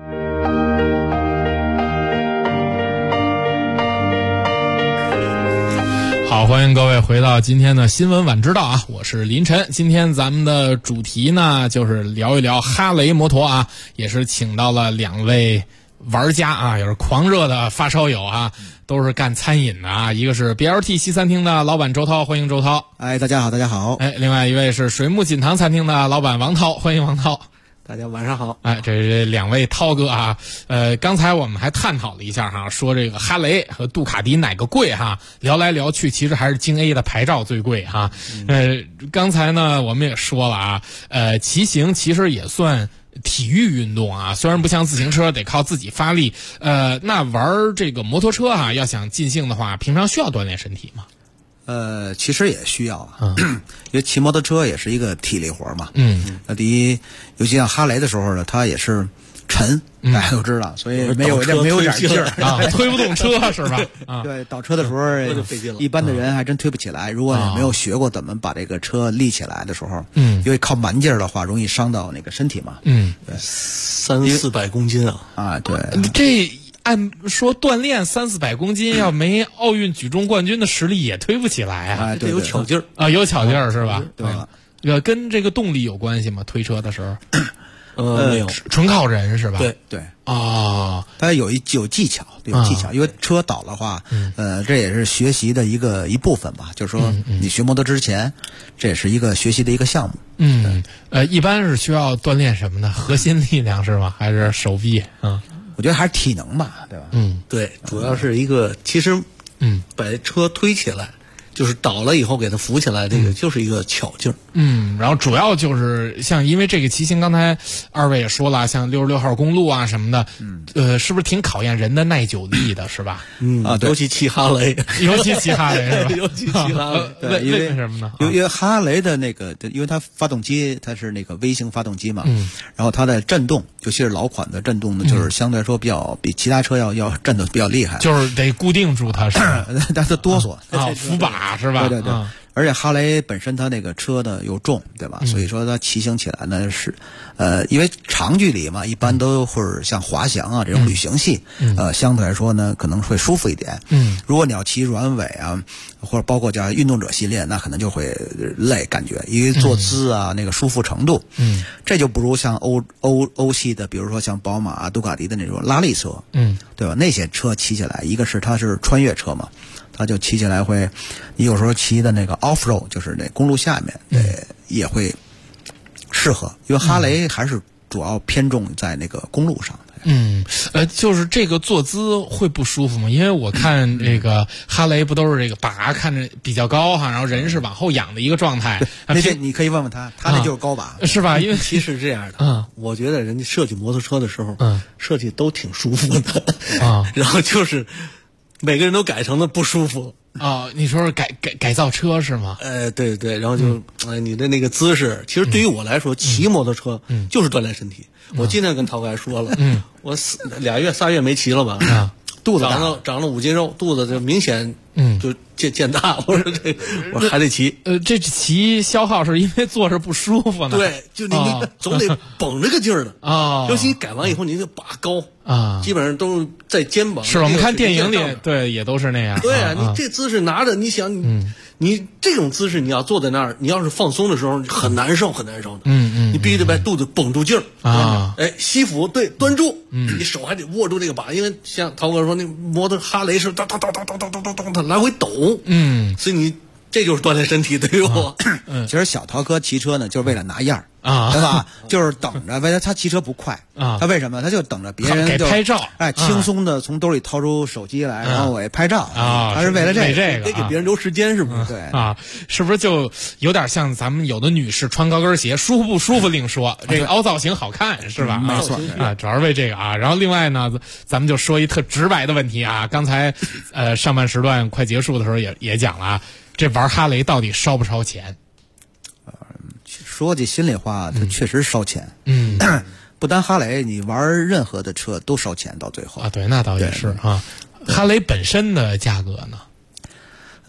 好，欢迎各位回到今天的新闻晚知道啊，我是林晨。今天咱们的主题呢，就是聊一聊哈雷摩托啊，也是请到了2位玩家啊，也是狂热的发烧友啊，都是干餐饮的啊。一个是 BLT 西餐厅的老板周涛，欢迎周涛。 哎，大家好，大家好。 哎，另外一位是水木锦堂餐厅的老板王涛，欢迎王涛。 大家晚上好。 哎，这2位涛哥啊，刚才我们还探讨了一下哈，说这个哈雷和杜卡迪哪个贵哈，聊来聊去，其实还是京 A 的牌照最贵哈。刚才呢我们也说了啊，骑行其实也算体育运动啊，虽然不像自行车得靠自己发力，那玩这个摩托车啊，要想尽兴的话，平常需要锻炼身体吗？ 其实也需要啊，因为骑摩托车也是一个体力活嘛。那第一，尤其像哈雷的时候呢，它也是沉，大家都知道，所以没有点劲儿啊，推不动车是吧？啊， 对，倒车的时候，一般的人还真推不起来。如果你没有学过怎么把这个车立起来的时候，因为靠蛮劲儿的话，容易伤到那个身体嘛。 对，300-400公斤啊，对， 这。按说锻炼300-400公斤，要没奥运举重冠军的实力也推不起来啊！ 对，有巧劲儿啊，有巧劲儿是吧？ 对了， 跟这个动力有关系吗？推车的时候， 没有， 纯靠人是吧？ 对啊， 它有技巧，因为车倒的话，这也是学习的一部分吧。就是说，你学摩托之前，这也是一个学习的一个项目。 一般是需要锻炼什么呢？核心力量是吗？还是手臂啊？ 我觉得还是体能吧，对吧？ 对，主要是一个，其实，把车推起来，就是倒了以后给它扶起来，这个就是一个巧劲儿。 然后主要就是像因为这个骑行，刚才2位也说了，像66号公路啊什么的，是不是挺考验人的耐久力的，是吧？ 对， 尤其骑哈雷， 尤其骑哈雷是吧？ 尤其骑哈雷， 为什么呢？ 因为哈雷的那个，因为它发动机它是那个微型发动机嘛，然后它的震动，尤其是老款的震动呢，就是相对来说比其他车要震得比较厉害， 就是得固定住它，是吧？ 但是哆嗦啊，扶把是吧？ 对。而且哈雷本身它那个车呢又重，对吧？所以说它骑行起来呢是，因为长距离嘛，一般都会像滑翔啊这种旅行系，相对来说呢可能会舒服一点。如果你要骑软尾啊，或者包括叫运动者系列，那可能就会累，感觉因为坐姿啊那个舒服程度，这就不如像欧系的，比如说像宝马、杜卡迪的那种拉力车，对吧？那些车骑起来，一个是它是穿越车嘛。它就骑起来会，你有时候骑的那个 off road， 就是那公路下面，也会适合，因为哈雷还是主要偏重在那个公路上。 就是这个坐姿会不舒服吗？因为我看这个哈雷不都是这个把看着比较高哈，然后人是往后仰的一个状态。 那些你可以问问他那就是高把， 是吧？因为其实是这样的，我觉得人家设计摩托车的时候，设计都挺舒服的然后就是每个人都改成的不舒服。 你说是改造车是吗？ 对，然后就你的那个姿势，其实对于我来说，骑摩托车就是锻炼身体。我今天跟涛哥还说了，我2月3月没骑了吧，肚子长了5斤肉，肚子就明显就见大。我说我还得骑。 这骑消耗是因为坐着不舒服呢。 对，就你总得绷着个劲儿的尤其改完以后，你得把高基本上都是在肩膀。 是我们看电影里，对，也都是那样。 对啊，你这姿势拿着，你想你这种姿势，你要坐在那儿，你要是放松的时候很难受的。你必须得把肚子绷住劲儿西服对端住，你手还得握住这个把，因为像涛哥说，那摩托哈雷是哒哒哒哒哒哒哒哒哒来回抖，所以你这就是锻炼身体，对吧？ 其实小涛哥骑车呢，就是为了拿样儿对吧？就是等着，为了他骑车不快他为什么？他就等着别人给拍照， 轻松的从兜里掏出手机来，然后我拍照他是为了这个， 得给别人留时间，是不是？ 对是不是就有点像咱们有的女士穿高跟鞋，舒服不舒服另说，这个凹造型好看是吧？ 没错主要是为这个然后另外呢，咱们就说一特直白的问题刚才上半时段快结束的时候也讲了这玩哈雷到底烧不烧钱？ 说句心里话，它确实烧钱。不单哈雷，你玩任何的车都烧钱，到最后对，那倒也是哈雷本身的价格呢？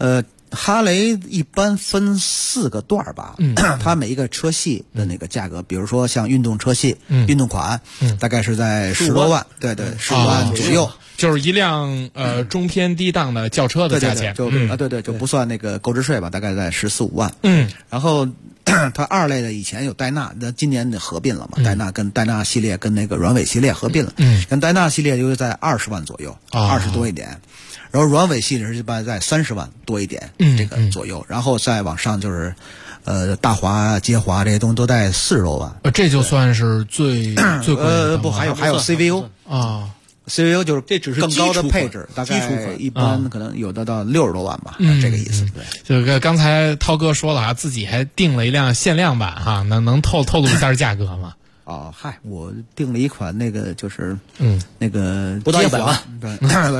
哈雷一般分4个段吧，它每一个车系的那个价格，比如说像运动车系、运动款，大概是在10多万，对，15万左右。 就是一辆中偏低档的轿车的价钱， 对，就不算那个购置税吧，大概在14、15万。然后它2类的以前有戴纳，那今年合并了嘛，戴纳跟戴纳系列跟那个软尾系列合并了，跟戴纳系列就是在20万左右，20多一点。然后软尾系列是一般在30万多一点，这个左右，然后再往上就是，大华、捷华这些东西都在40多万。 这就算是最贵的。 不，还有 CVO 啊。 CVO 就是这只是更高的配置，大概一般可能有的到60多万吧，这个意思。 对，就刚才涛哥说了自己还订了一辆限量版哈，能透露一下价格吗？ 我订了一款那个就是那个不到100万， 对，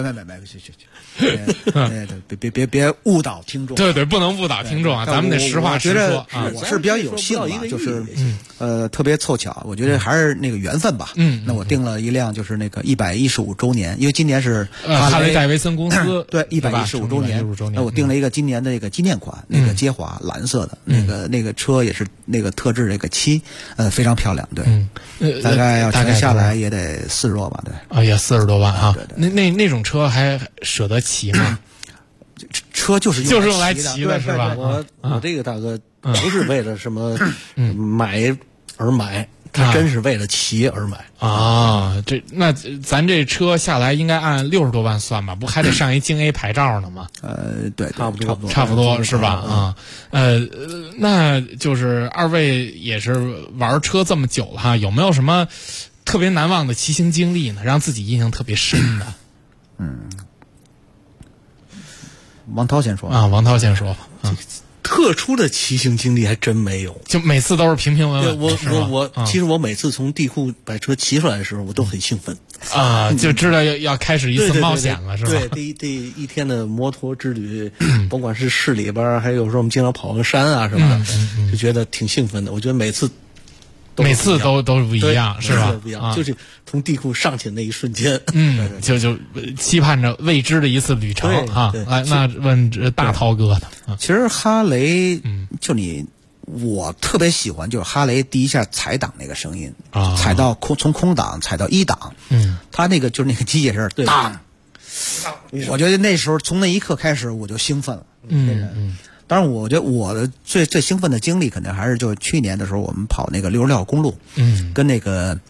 别误导听众。 对，不能误导听众啊，咱们得实话实说啊。 我是比较有幸嘛，就是特别凑巧，我觉得还是那个缘分吧。那我订了一辆就是那个115周年，因为今年是哈雷戴维森公司对115周年，那我订了一个今年的这个纪念款，那个捷华蓝色的那个车也是那个特制这个漆，非常漂亮，对。大概要全下来也得40多万，对。 也40多万啊！那种车还舍得骑吗？ 车就是用来骑的是吧？ 我这个大哥不是为了什么买而买，他真是为了骑而买啊！那咱这车下来应该按60多万算吧？不还得上一京 A 牌照呢吗？ 对， 差不多是吧？啊，那就是2位也是玩车这么久了哈，有没有什么特别难忘的骑行经历呢？让自己印象特别深的？ 王涛先说啊，王涛先说。 特殊的骑行经历还真没有， 就每次都是平平稳稳。 其实我每次从地库把车骑出来的时候，我都很兴奋啊，就知道要开始一次冒险了，是吧？ 对，第一天的摩托之旅，甭管是市里边，还有时候我们经常跑个山啊什么的，就觉得挺兴奋的。我觉得每次都不一样，是吧？ 不一样，就是从地库上去那一瞬间， 就期盼着未知的一次旅程啊！来，那问大涛哥呢？ 其实哈雷，我特别喜欢就是哈雷第一下踩档那个声音啊，踩到从空档踩到1档，他那个就是那个机械声，当，我觉得那时候从那一刻开始我就兴奋了，当然，我觉得我的最兴奋的经历肯定还是就是去年的时候，我们跑那个66号公路，跟那个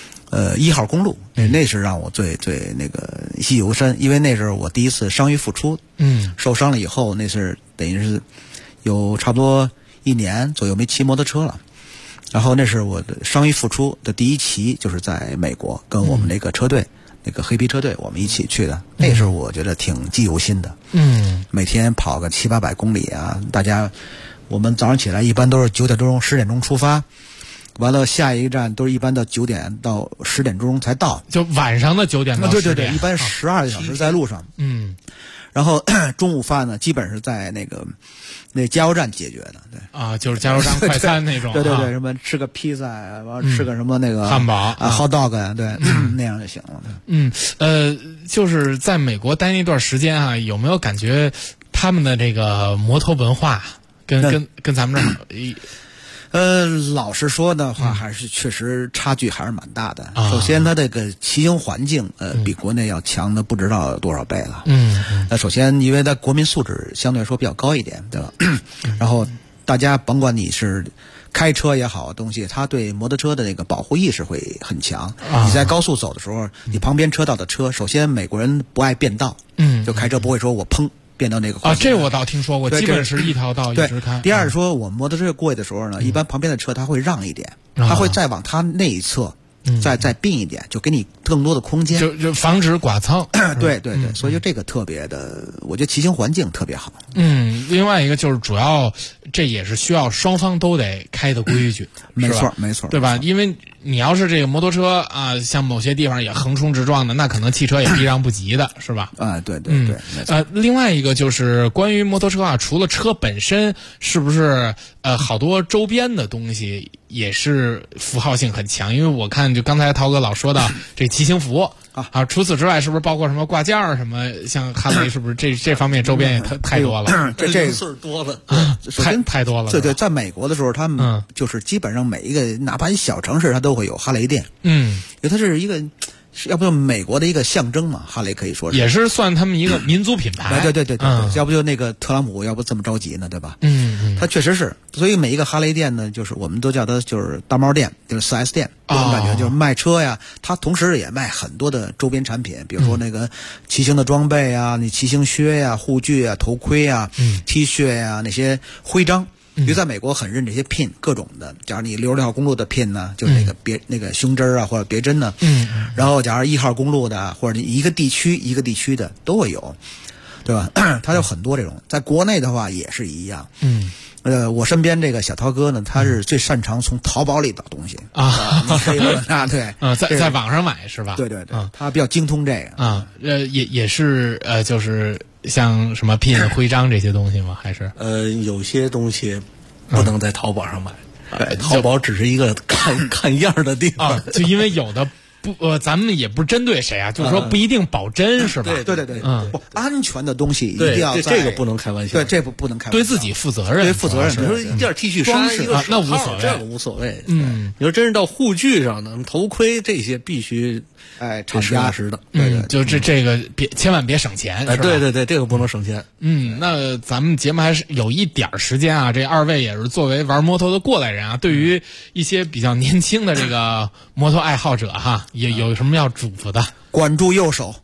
1号公路，那是让我最那个记忆犹深，因为那是我第一次伤愈复出，受伤了以后，那是等于是有差不多1年左右没骑摩托车了，然后那是我的伤愈复出的第一骑，就是在美国跟我们那个车队。那个黑皮车队我们一起去的，那时候我觉得挺记忆犹新的。每天跑个700、800公里啊，我们早上起来一般都是9点钟、10点钟出发，完了下一个站都是一般到9点到10点钟才到， 就晚上的9点到10点。 对，一般12个小时在路上。然后中午饭呢，基本是在那加油站解决的，对啊，就是加油站快餐那种， 对，什么吃个披萨啊，完了吃个什么那个汉堡啊 hot dog 呀，对，那样就行了。就是在美国待那段时间啊，有没有感觉他们的这个摩托文化跟咱们这儿？ 老实说的话，还是确实差距还是蛮大的。首先，它这个骑行环境，比国内要强的不知道多少倍了。那首先，因为它国民素质相对来说比较高一点，对吧？然后大家甭管你是开车也好，东西，他对摩托车的那个保护意识会很强。你在高速走的时候，你旁边车道的车，首先美国人不爱变道，就开车不会说我砰。变到那个这我倒听说过，基本是一条道一直开。 第二说，我们摩托车过去的时候呢，一般旁边的车他会让一点，他会再往他那一侧再并一点，就给你更多的空间， 就防止剐蹭。 对，所以就这个特别的，我觉得骑行环境特别好。 另外一个就是主要这也是需要双方都得开的规矩， 没错， 对吧？因为你要是这个摩托车啊，像某些地方也横冲直撞的，那可能汽车也避让不及的，是吧？ 啊，对， 另外一个就是关于摩托车啊，除了车本身，是不是好多周边的东西也是符号性很强？因为我看就刚才涛哥老说到这骑行服啊，除此之外，是不是包括什么挂件儿什么？像哈雷是不是这方面周边也太多了？ 这事儿多了， 太多了。 对，在美国的时候，他们就是基本上每一个哪怕一小城市，它都会有哈雷店。因为它是一个。要不就美国的一个象征嘛，哈雷可以说是也是算他们一个民族品牌。 对，要不就那个特朗普要不这么着急呢，对吧？它确实是，所以每一个哈雷店呢，就是我们都叫它就是大帽店，就是 4S 店，这种感觉就是卖车呀，它同时也卖很多的周边产品，比如说那个骑行的装备啊，你骑行靴呀、护具啊、头盔啊、T 恤呀、那些徽章。因为在美国很认这些 pin 各种的，假如你66号公路的 pin 呢，就是那个胸针啊或者别针呢，然后假如1号公路的或者一个地区的都会有，对吧？它有很多这种，在国内的话也是一样。我身边这个小涛哥呢，他是最擅长从淘宝里找东西你可以问啊，对， 在网上买是吧？ 对，他比较精通这个啊，也是就是像什么 pin 徽章这些东西吗？还是有些东西不能在淘宝上买，淘宝只是一个看样的地方就因为有的。咱们也不针对谁啊，就是说不一定保真，是吧？ 对，不安全的东西一定要这个不能开玩笑， 对，这不能开玩笑， 对自己负责任， 对负责任。 你说一件 T 恤衫，一个那无所谓， 这个无所谓。你说真是到护具上呢，头盔这些必须厂家实的， 就这个千万别省钱， 对，这个不能省钱。 那咱们节目还是有一点时间啊，这二位也是作为玩摩托的过来人啊，对于一些比较年轻的这个摩托爱好者哈，也有什么要嘱咐的？ 管住右手。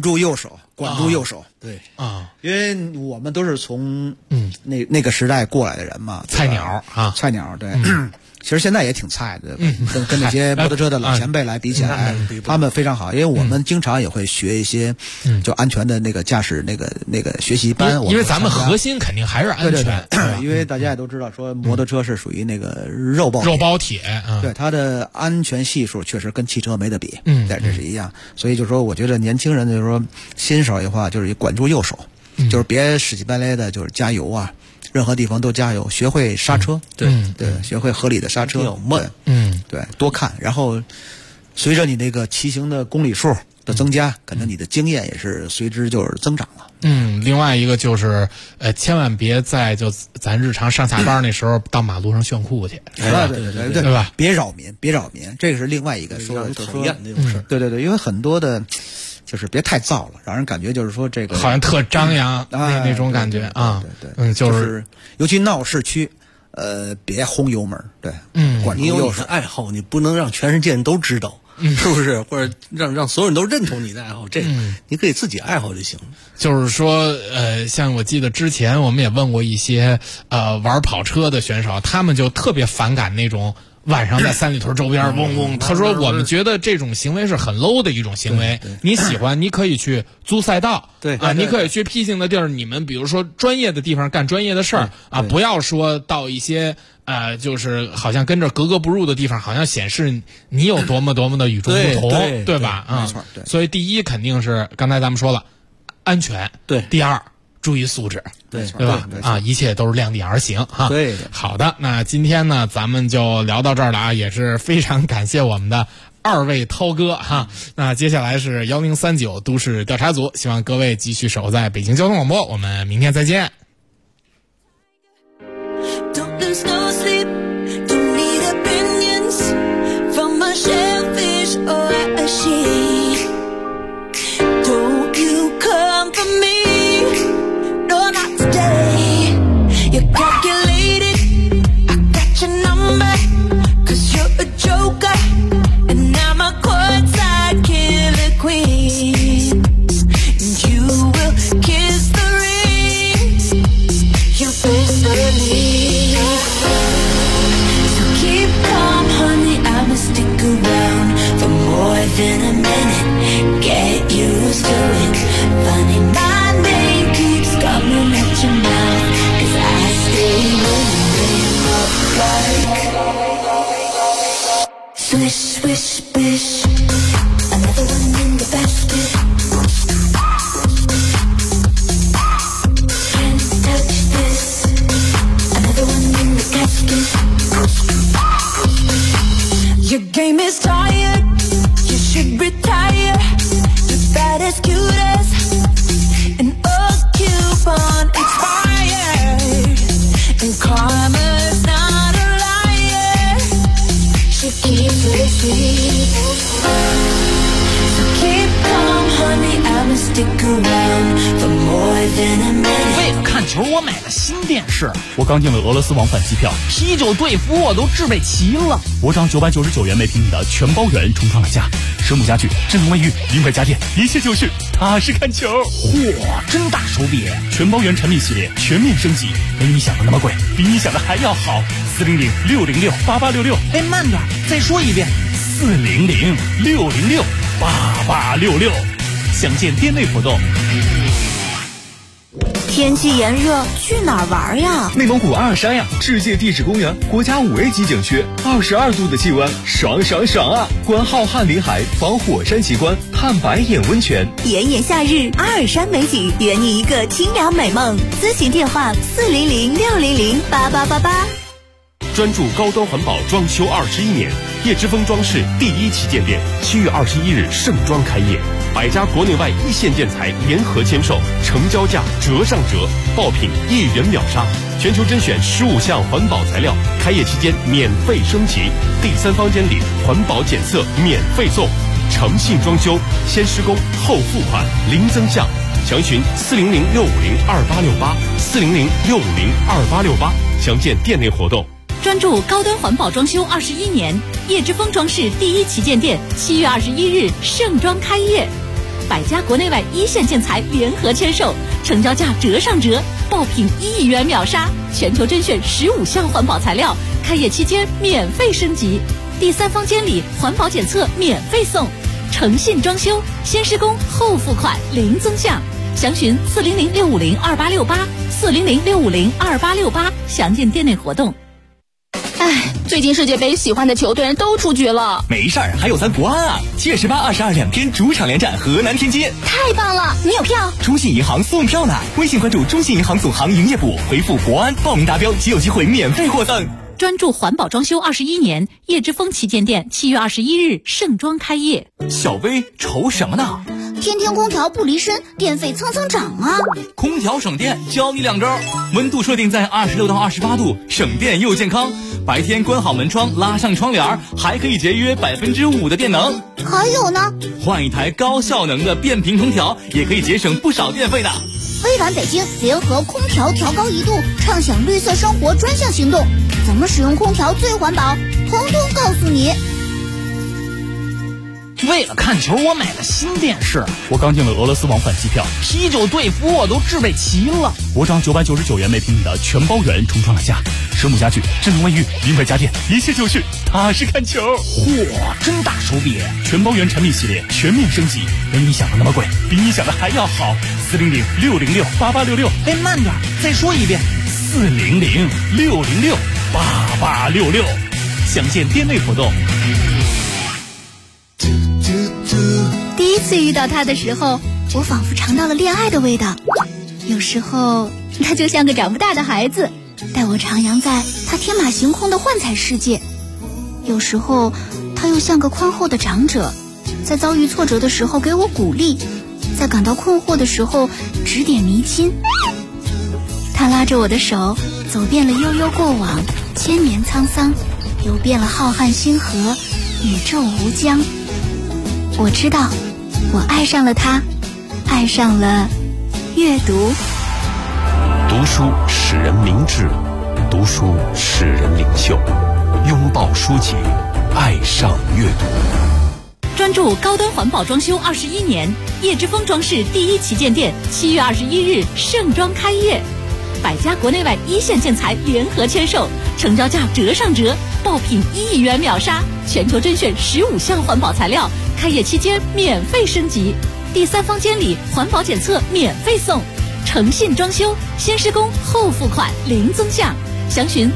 对啊，因为我们都是从那个时代过来的人嘛， 菜鸟啊， 菜鸟对。其实现在也挺菜的，跟那些摩托车的老前辈来比起来，他们非常好。因为我们经常也会学一些就安全的那个驾驶那个学习班。 因为咱们核心肯定还是安全， 因为大家也都知道说摩托车是属于那个肉包铁，对它的安全系数确实跟汽车没得比，但这是一样。所以就是说，我觉得年轻人就是说新手的话，就是管住右手，就是别死乞白赖的，就是加油啊。任何地方都加油，学会刹车，对，学会合理的刹车，对，多看，然后随着你那个骑行的公里数的增加，可能你的经验也是随之就是增长了。 另外一个就是千万别在就咱日常上下班那时候到马路上炫酷去， 对吧？别扰民，这个是另外一个说讨厌那种事。 对，因为很多的。就是别太燥了，让人感觉就是说这个好像特张扬那种感觉啊。 对，就是尤其闹市区，别轰油门，对，管住右手。 你有你的爱好，你不能让全世界人都知道，是不是？或者让所有人都认同你的爱好，这你可以自己爱好就行。 就是说，像我记得之前我们也问过一些玩跑车的选手，他们就特别反感那种。晚上在三里屯周边嗡嗡，他说我们觉得这种行为是很 low 的一种行为。你喜欢，你可以去租赛道，你可以去僻静的地儿，你们比如说专业的地方干专业的事儿啊，不要说到一些就是好像跟着格格不入的地方，好像显示你有多么多么的与众不同，对吧？ 没错， 所以第一肯定是刚才咱们说了，安全，第二。注意素质，对吧？一切都是量力而行哈。 对， 好的，那今天呢，咱们就聊到这儿了啊，也是非常感谢我们的二位涛哥哈。那接下来是1039都市调查组，希望各位继续守在北京交通广播，我们明天再见。 You calculated, I got your number, 'cause you're a joker, and I'm a courtside killer queen. You will kiss the ring, you best believe. So keep calm, honey, I'ma stick around for more than a minute. Get used to it, funny my name keeps coming at your mouth. So Swish, swish, swish. Another one in the basket. Can't touch this. Another one in the casket. Your game is tired. You should retire. You're bad as cute as an old coupon expired. And karma's not a liar. She keeps listening. So keep calm, honey. I'ma stick around for more than a minute. 为了看球，我买了新电视。 我刚订了俄罗斯往返机票， 啤酒、队服我都置备齐了。 我涨999元每平米的全包圆重创了价，蛇母家具、智能卫浴、名牌家电，一切就是踏实看球。 嚯，真大手笔！ 全包圆产品系列全面升级，没你想的那么贵，比你想的还要好。400-606-8866。 哎，慢点，再说一遍。 400-606-8866。详见店内活动。 天气炎热，去哪儿玩呀？ 内蒙古阿尔山呀，世界地质公园，国家5A 级景区，22度的气温，爽爽爽啊！观浩瀚林海，访火山奇观，探白眼温泉。 炎炎夏日，阿尔山美景，圆你一个清凉美梦。咨询电话400-600-8888。 专注高端环保装修21年，叶之峰装饰第1旗舰店7月21日盛装开业，100家国内外一线建材联合签售，成交价折上折，爆品1元秒杀，全球甄选15项环保材料，开业期间免费升级，第3房间里环保检测免费送，诚信装修，先施工后付款，零增项，详询400-650-2868，400-650-2868，详见店内活动。 专注高端环保装修21年，叶之峰装饰第1旗舰店7月21日盛装开业，100家国内外一线建材联合签售，成交价折上折，爆品1元秒杀，全球甄选15项环保材料，开业期间免费升级，第3房间里环保检测免费送，诚信装修，先施工后付款，零增项，详询400-650-2868，400-650-2868，详见店内活动。 哎，最近世界杯喜欢的球队都出局了。 没事儿，还有咱国安啊！7月18、22两天主场连战河南天津。 太棒了！你有票？ 中信银行送票呢！微信关注中信银行总行营业部，回复国安报名达标即有机会免费获赠。 专注环保装修21年，叶之峰旗舰店7月21日盛装开业。 小薇愁什么呢？ 天天空调不离身，电费蹭蹭涨啊！ 空调省电，教你2招：温度设定在26到28度，省电又健康。白天关好门窗，拉上窗帘，还可以节约5%的电能。 还有呢， 换一台高效能的变频空调，也可以节省不少电费的。 微软北京联合空调调高1度，畅享绿色生活专项行动，怎么使用空调最环保，统统告诉你。 为了看球，我买了新电视。 我刚订了俄罗斯往返机票， 啤酒、队服我都置备齐了。 我涨999元每平米的全包圆重创了价，蛇母家具、智能卫浴、名牌家电，一切就是踏实看球。 嚯，真大手笔！ 全包圆产品系列全面升级，没你想的那么贵，比你想的还要好。400-606-8866。 哎，慢点，再说一遍。 400-606-8866，详见店内活动。 第一次遇到他的时候，我仿佛尝到了恋爱的味道。有时候他就像个长不大的孩子，带我徜徉在他天马行空的幻彩世界。有时候他又像个宽厚的长者，在遭遇挫折的时候给我鼓励，在感到困惑的时候指点迷津。他拉着我的手，走遍了悠悠过往，千年沧桑，游遍了浩瀚星河，宇宙无疆。我知道，我爱上了他，爱上了阅读。 读书使人明智，读书使人领袖。拥抱书籍，爱上阅读。 专注高端环保装修21年，叶之峰装饰第1旗舰店7月21日盛装开业，100家国内外一线建材联合签售，成交价折上折，爆品1元秒杀，全球甄选15项环保材料，开业期间免费升级，第3房间里环保检测免费送，诚信装修，先施工后付款，零增项， 详询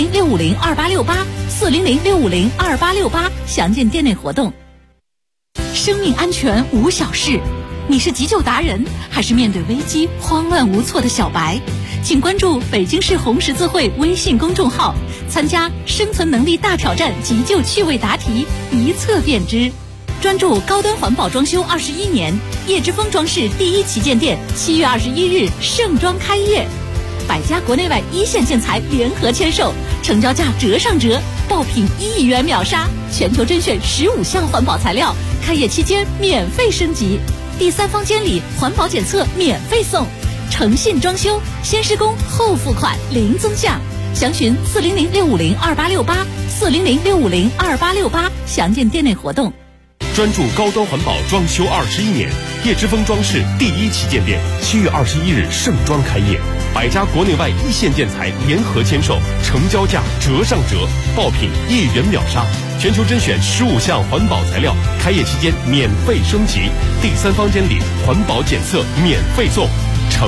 400-650-2868，400-650-2868，详见店内活动。生命安全无小事，你是急救达人，还是面对危机慌乱无措的小白？请关注北京市红十字会微信公众号，参加生存能力大挑战急救趣味答题，一测便知。专注高端环保装修21年，叶之峰装饰第一旗舰店7月21日盛装开业，100家国内外一线建材联合签售，成交价折上折，爆品1亿元秒杀，全球甄选15项环保材料，开业期间免费升级，第3方监理环保检测免费送，诚信装修，先施工后付款零增项，详询400-650-2868，400-650-2868，详见店内活动。 专注高端环保装修21年，叶之峰装饰第一旗舰店7月21日盛装开业，100家国内外一线建材联合签售，成交价折上折，爆品1亿元秒杀，全球甄选15项环保材料，开业期间免费升级，第3方监理环保检测免费送。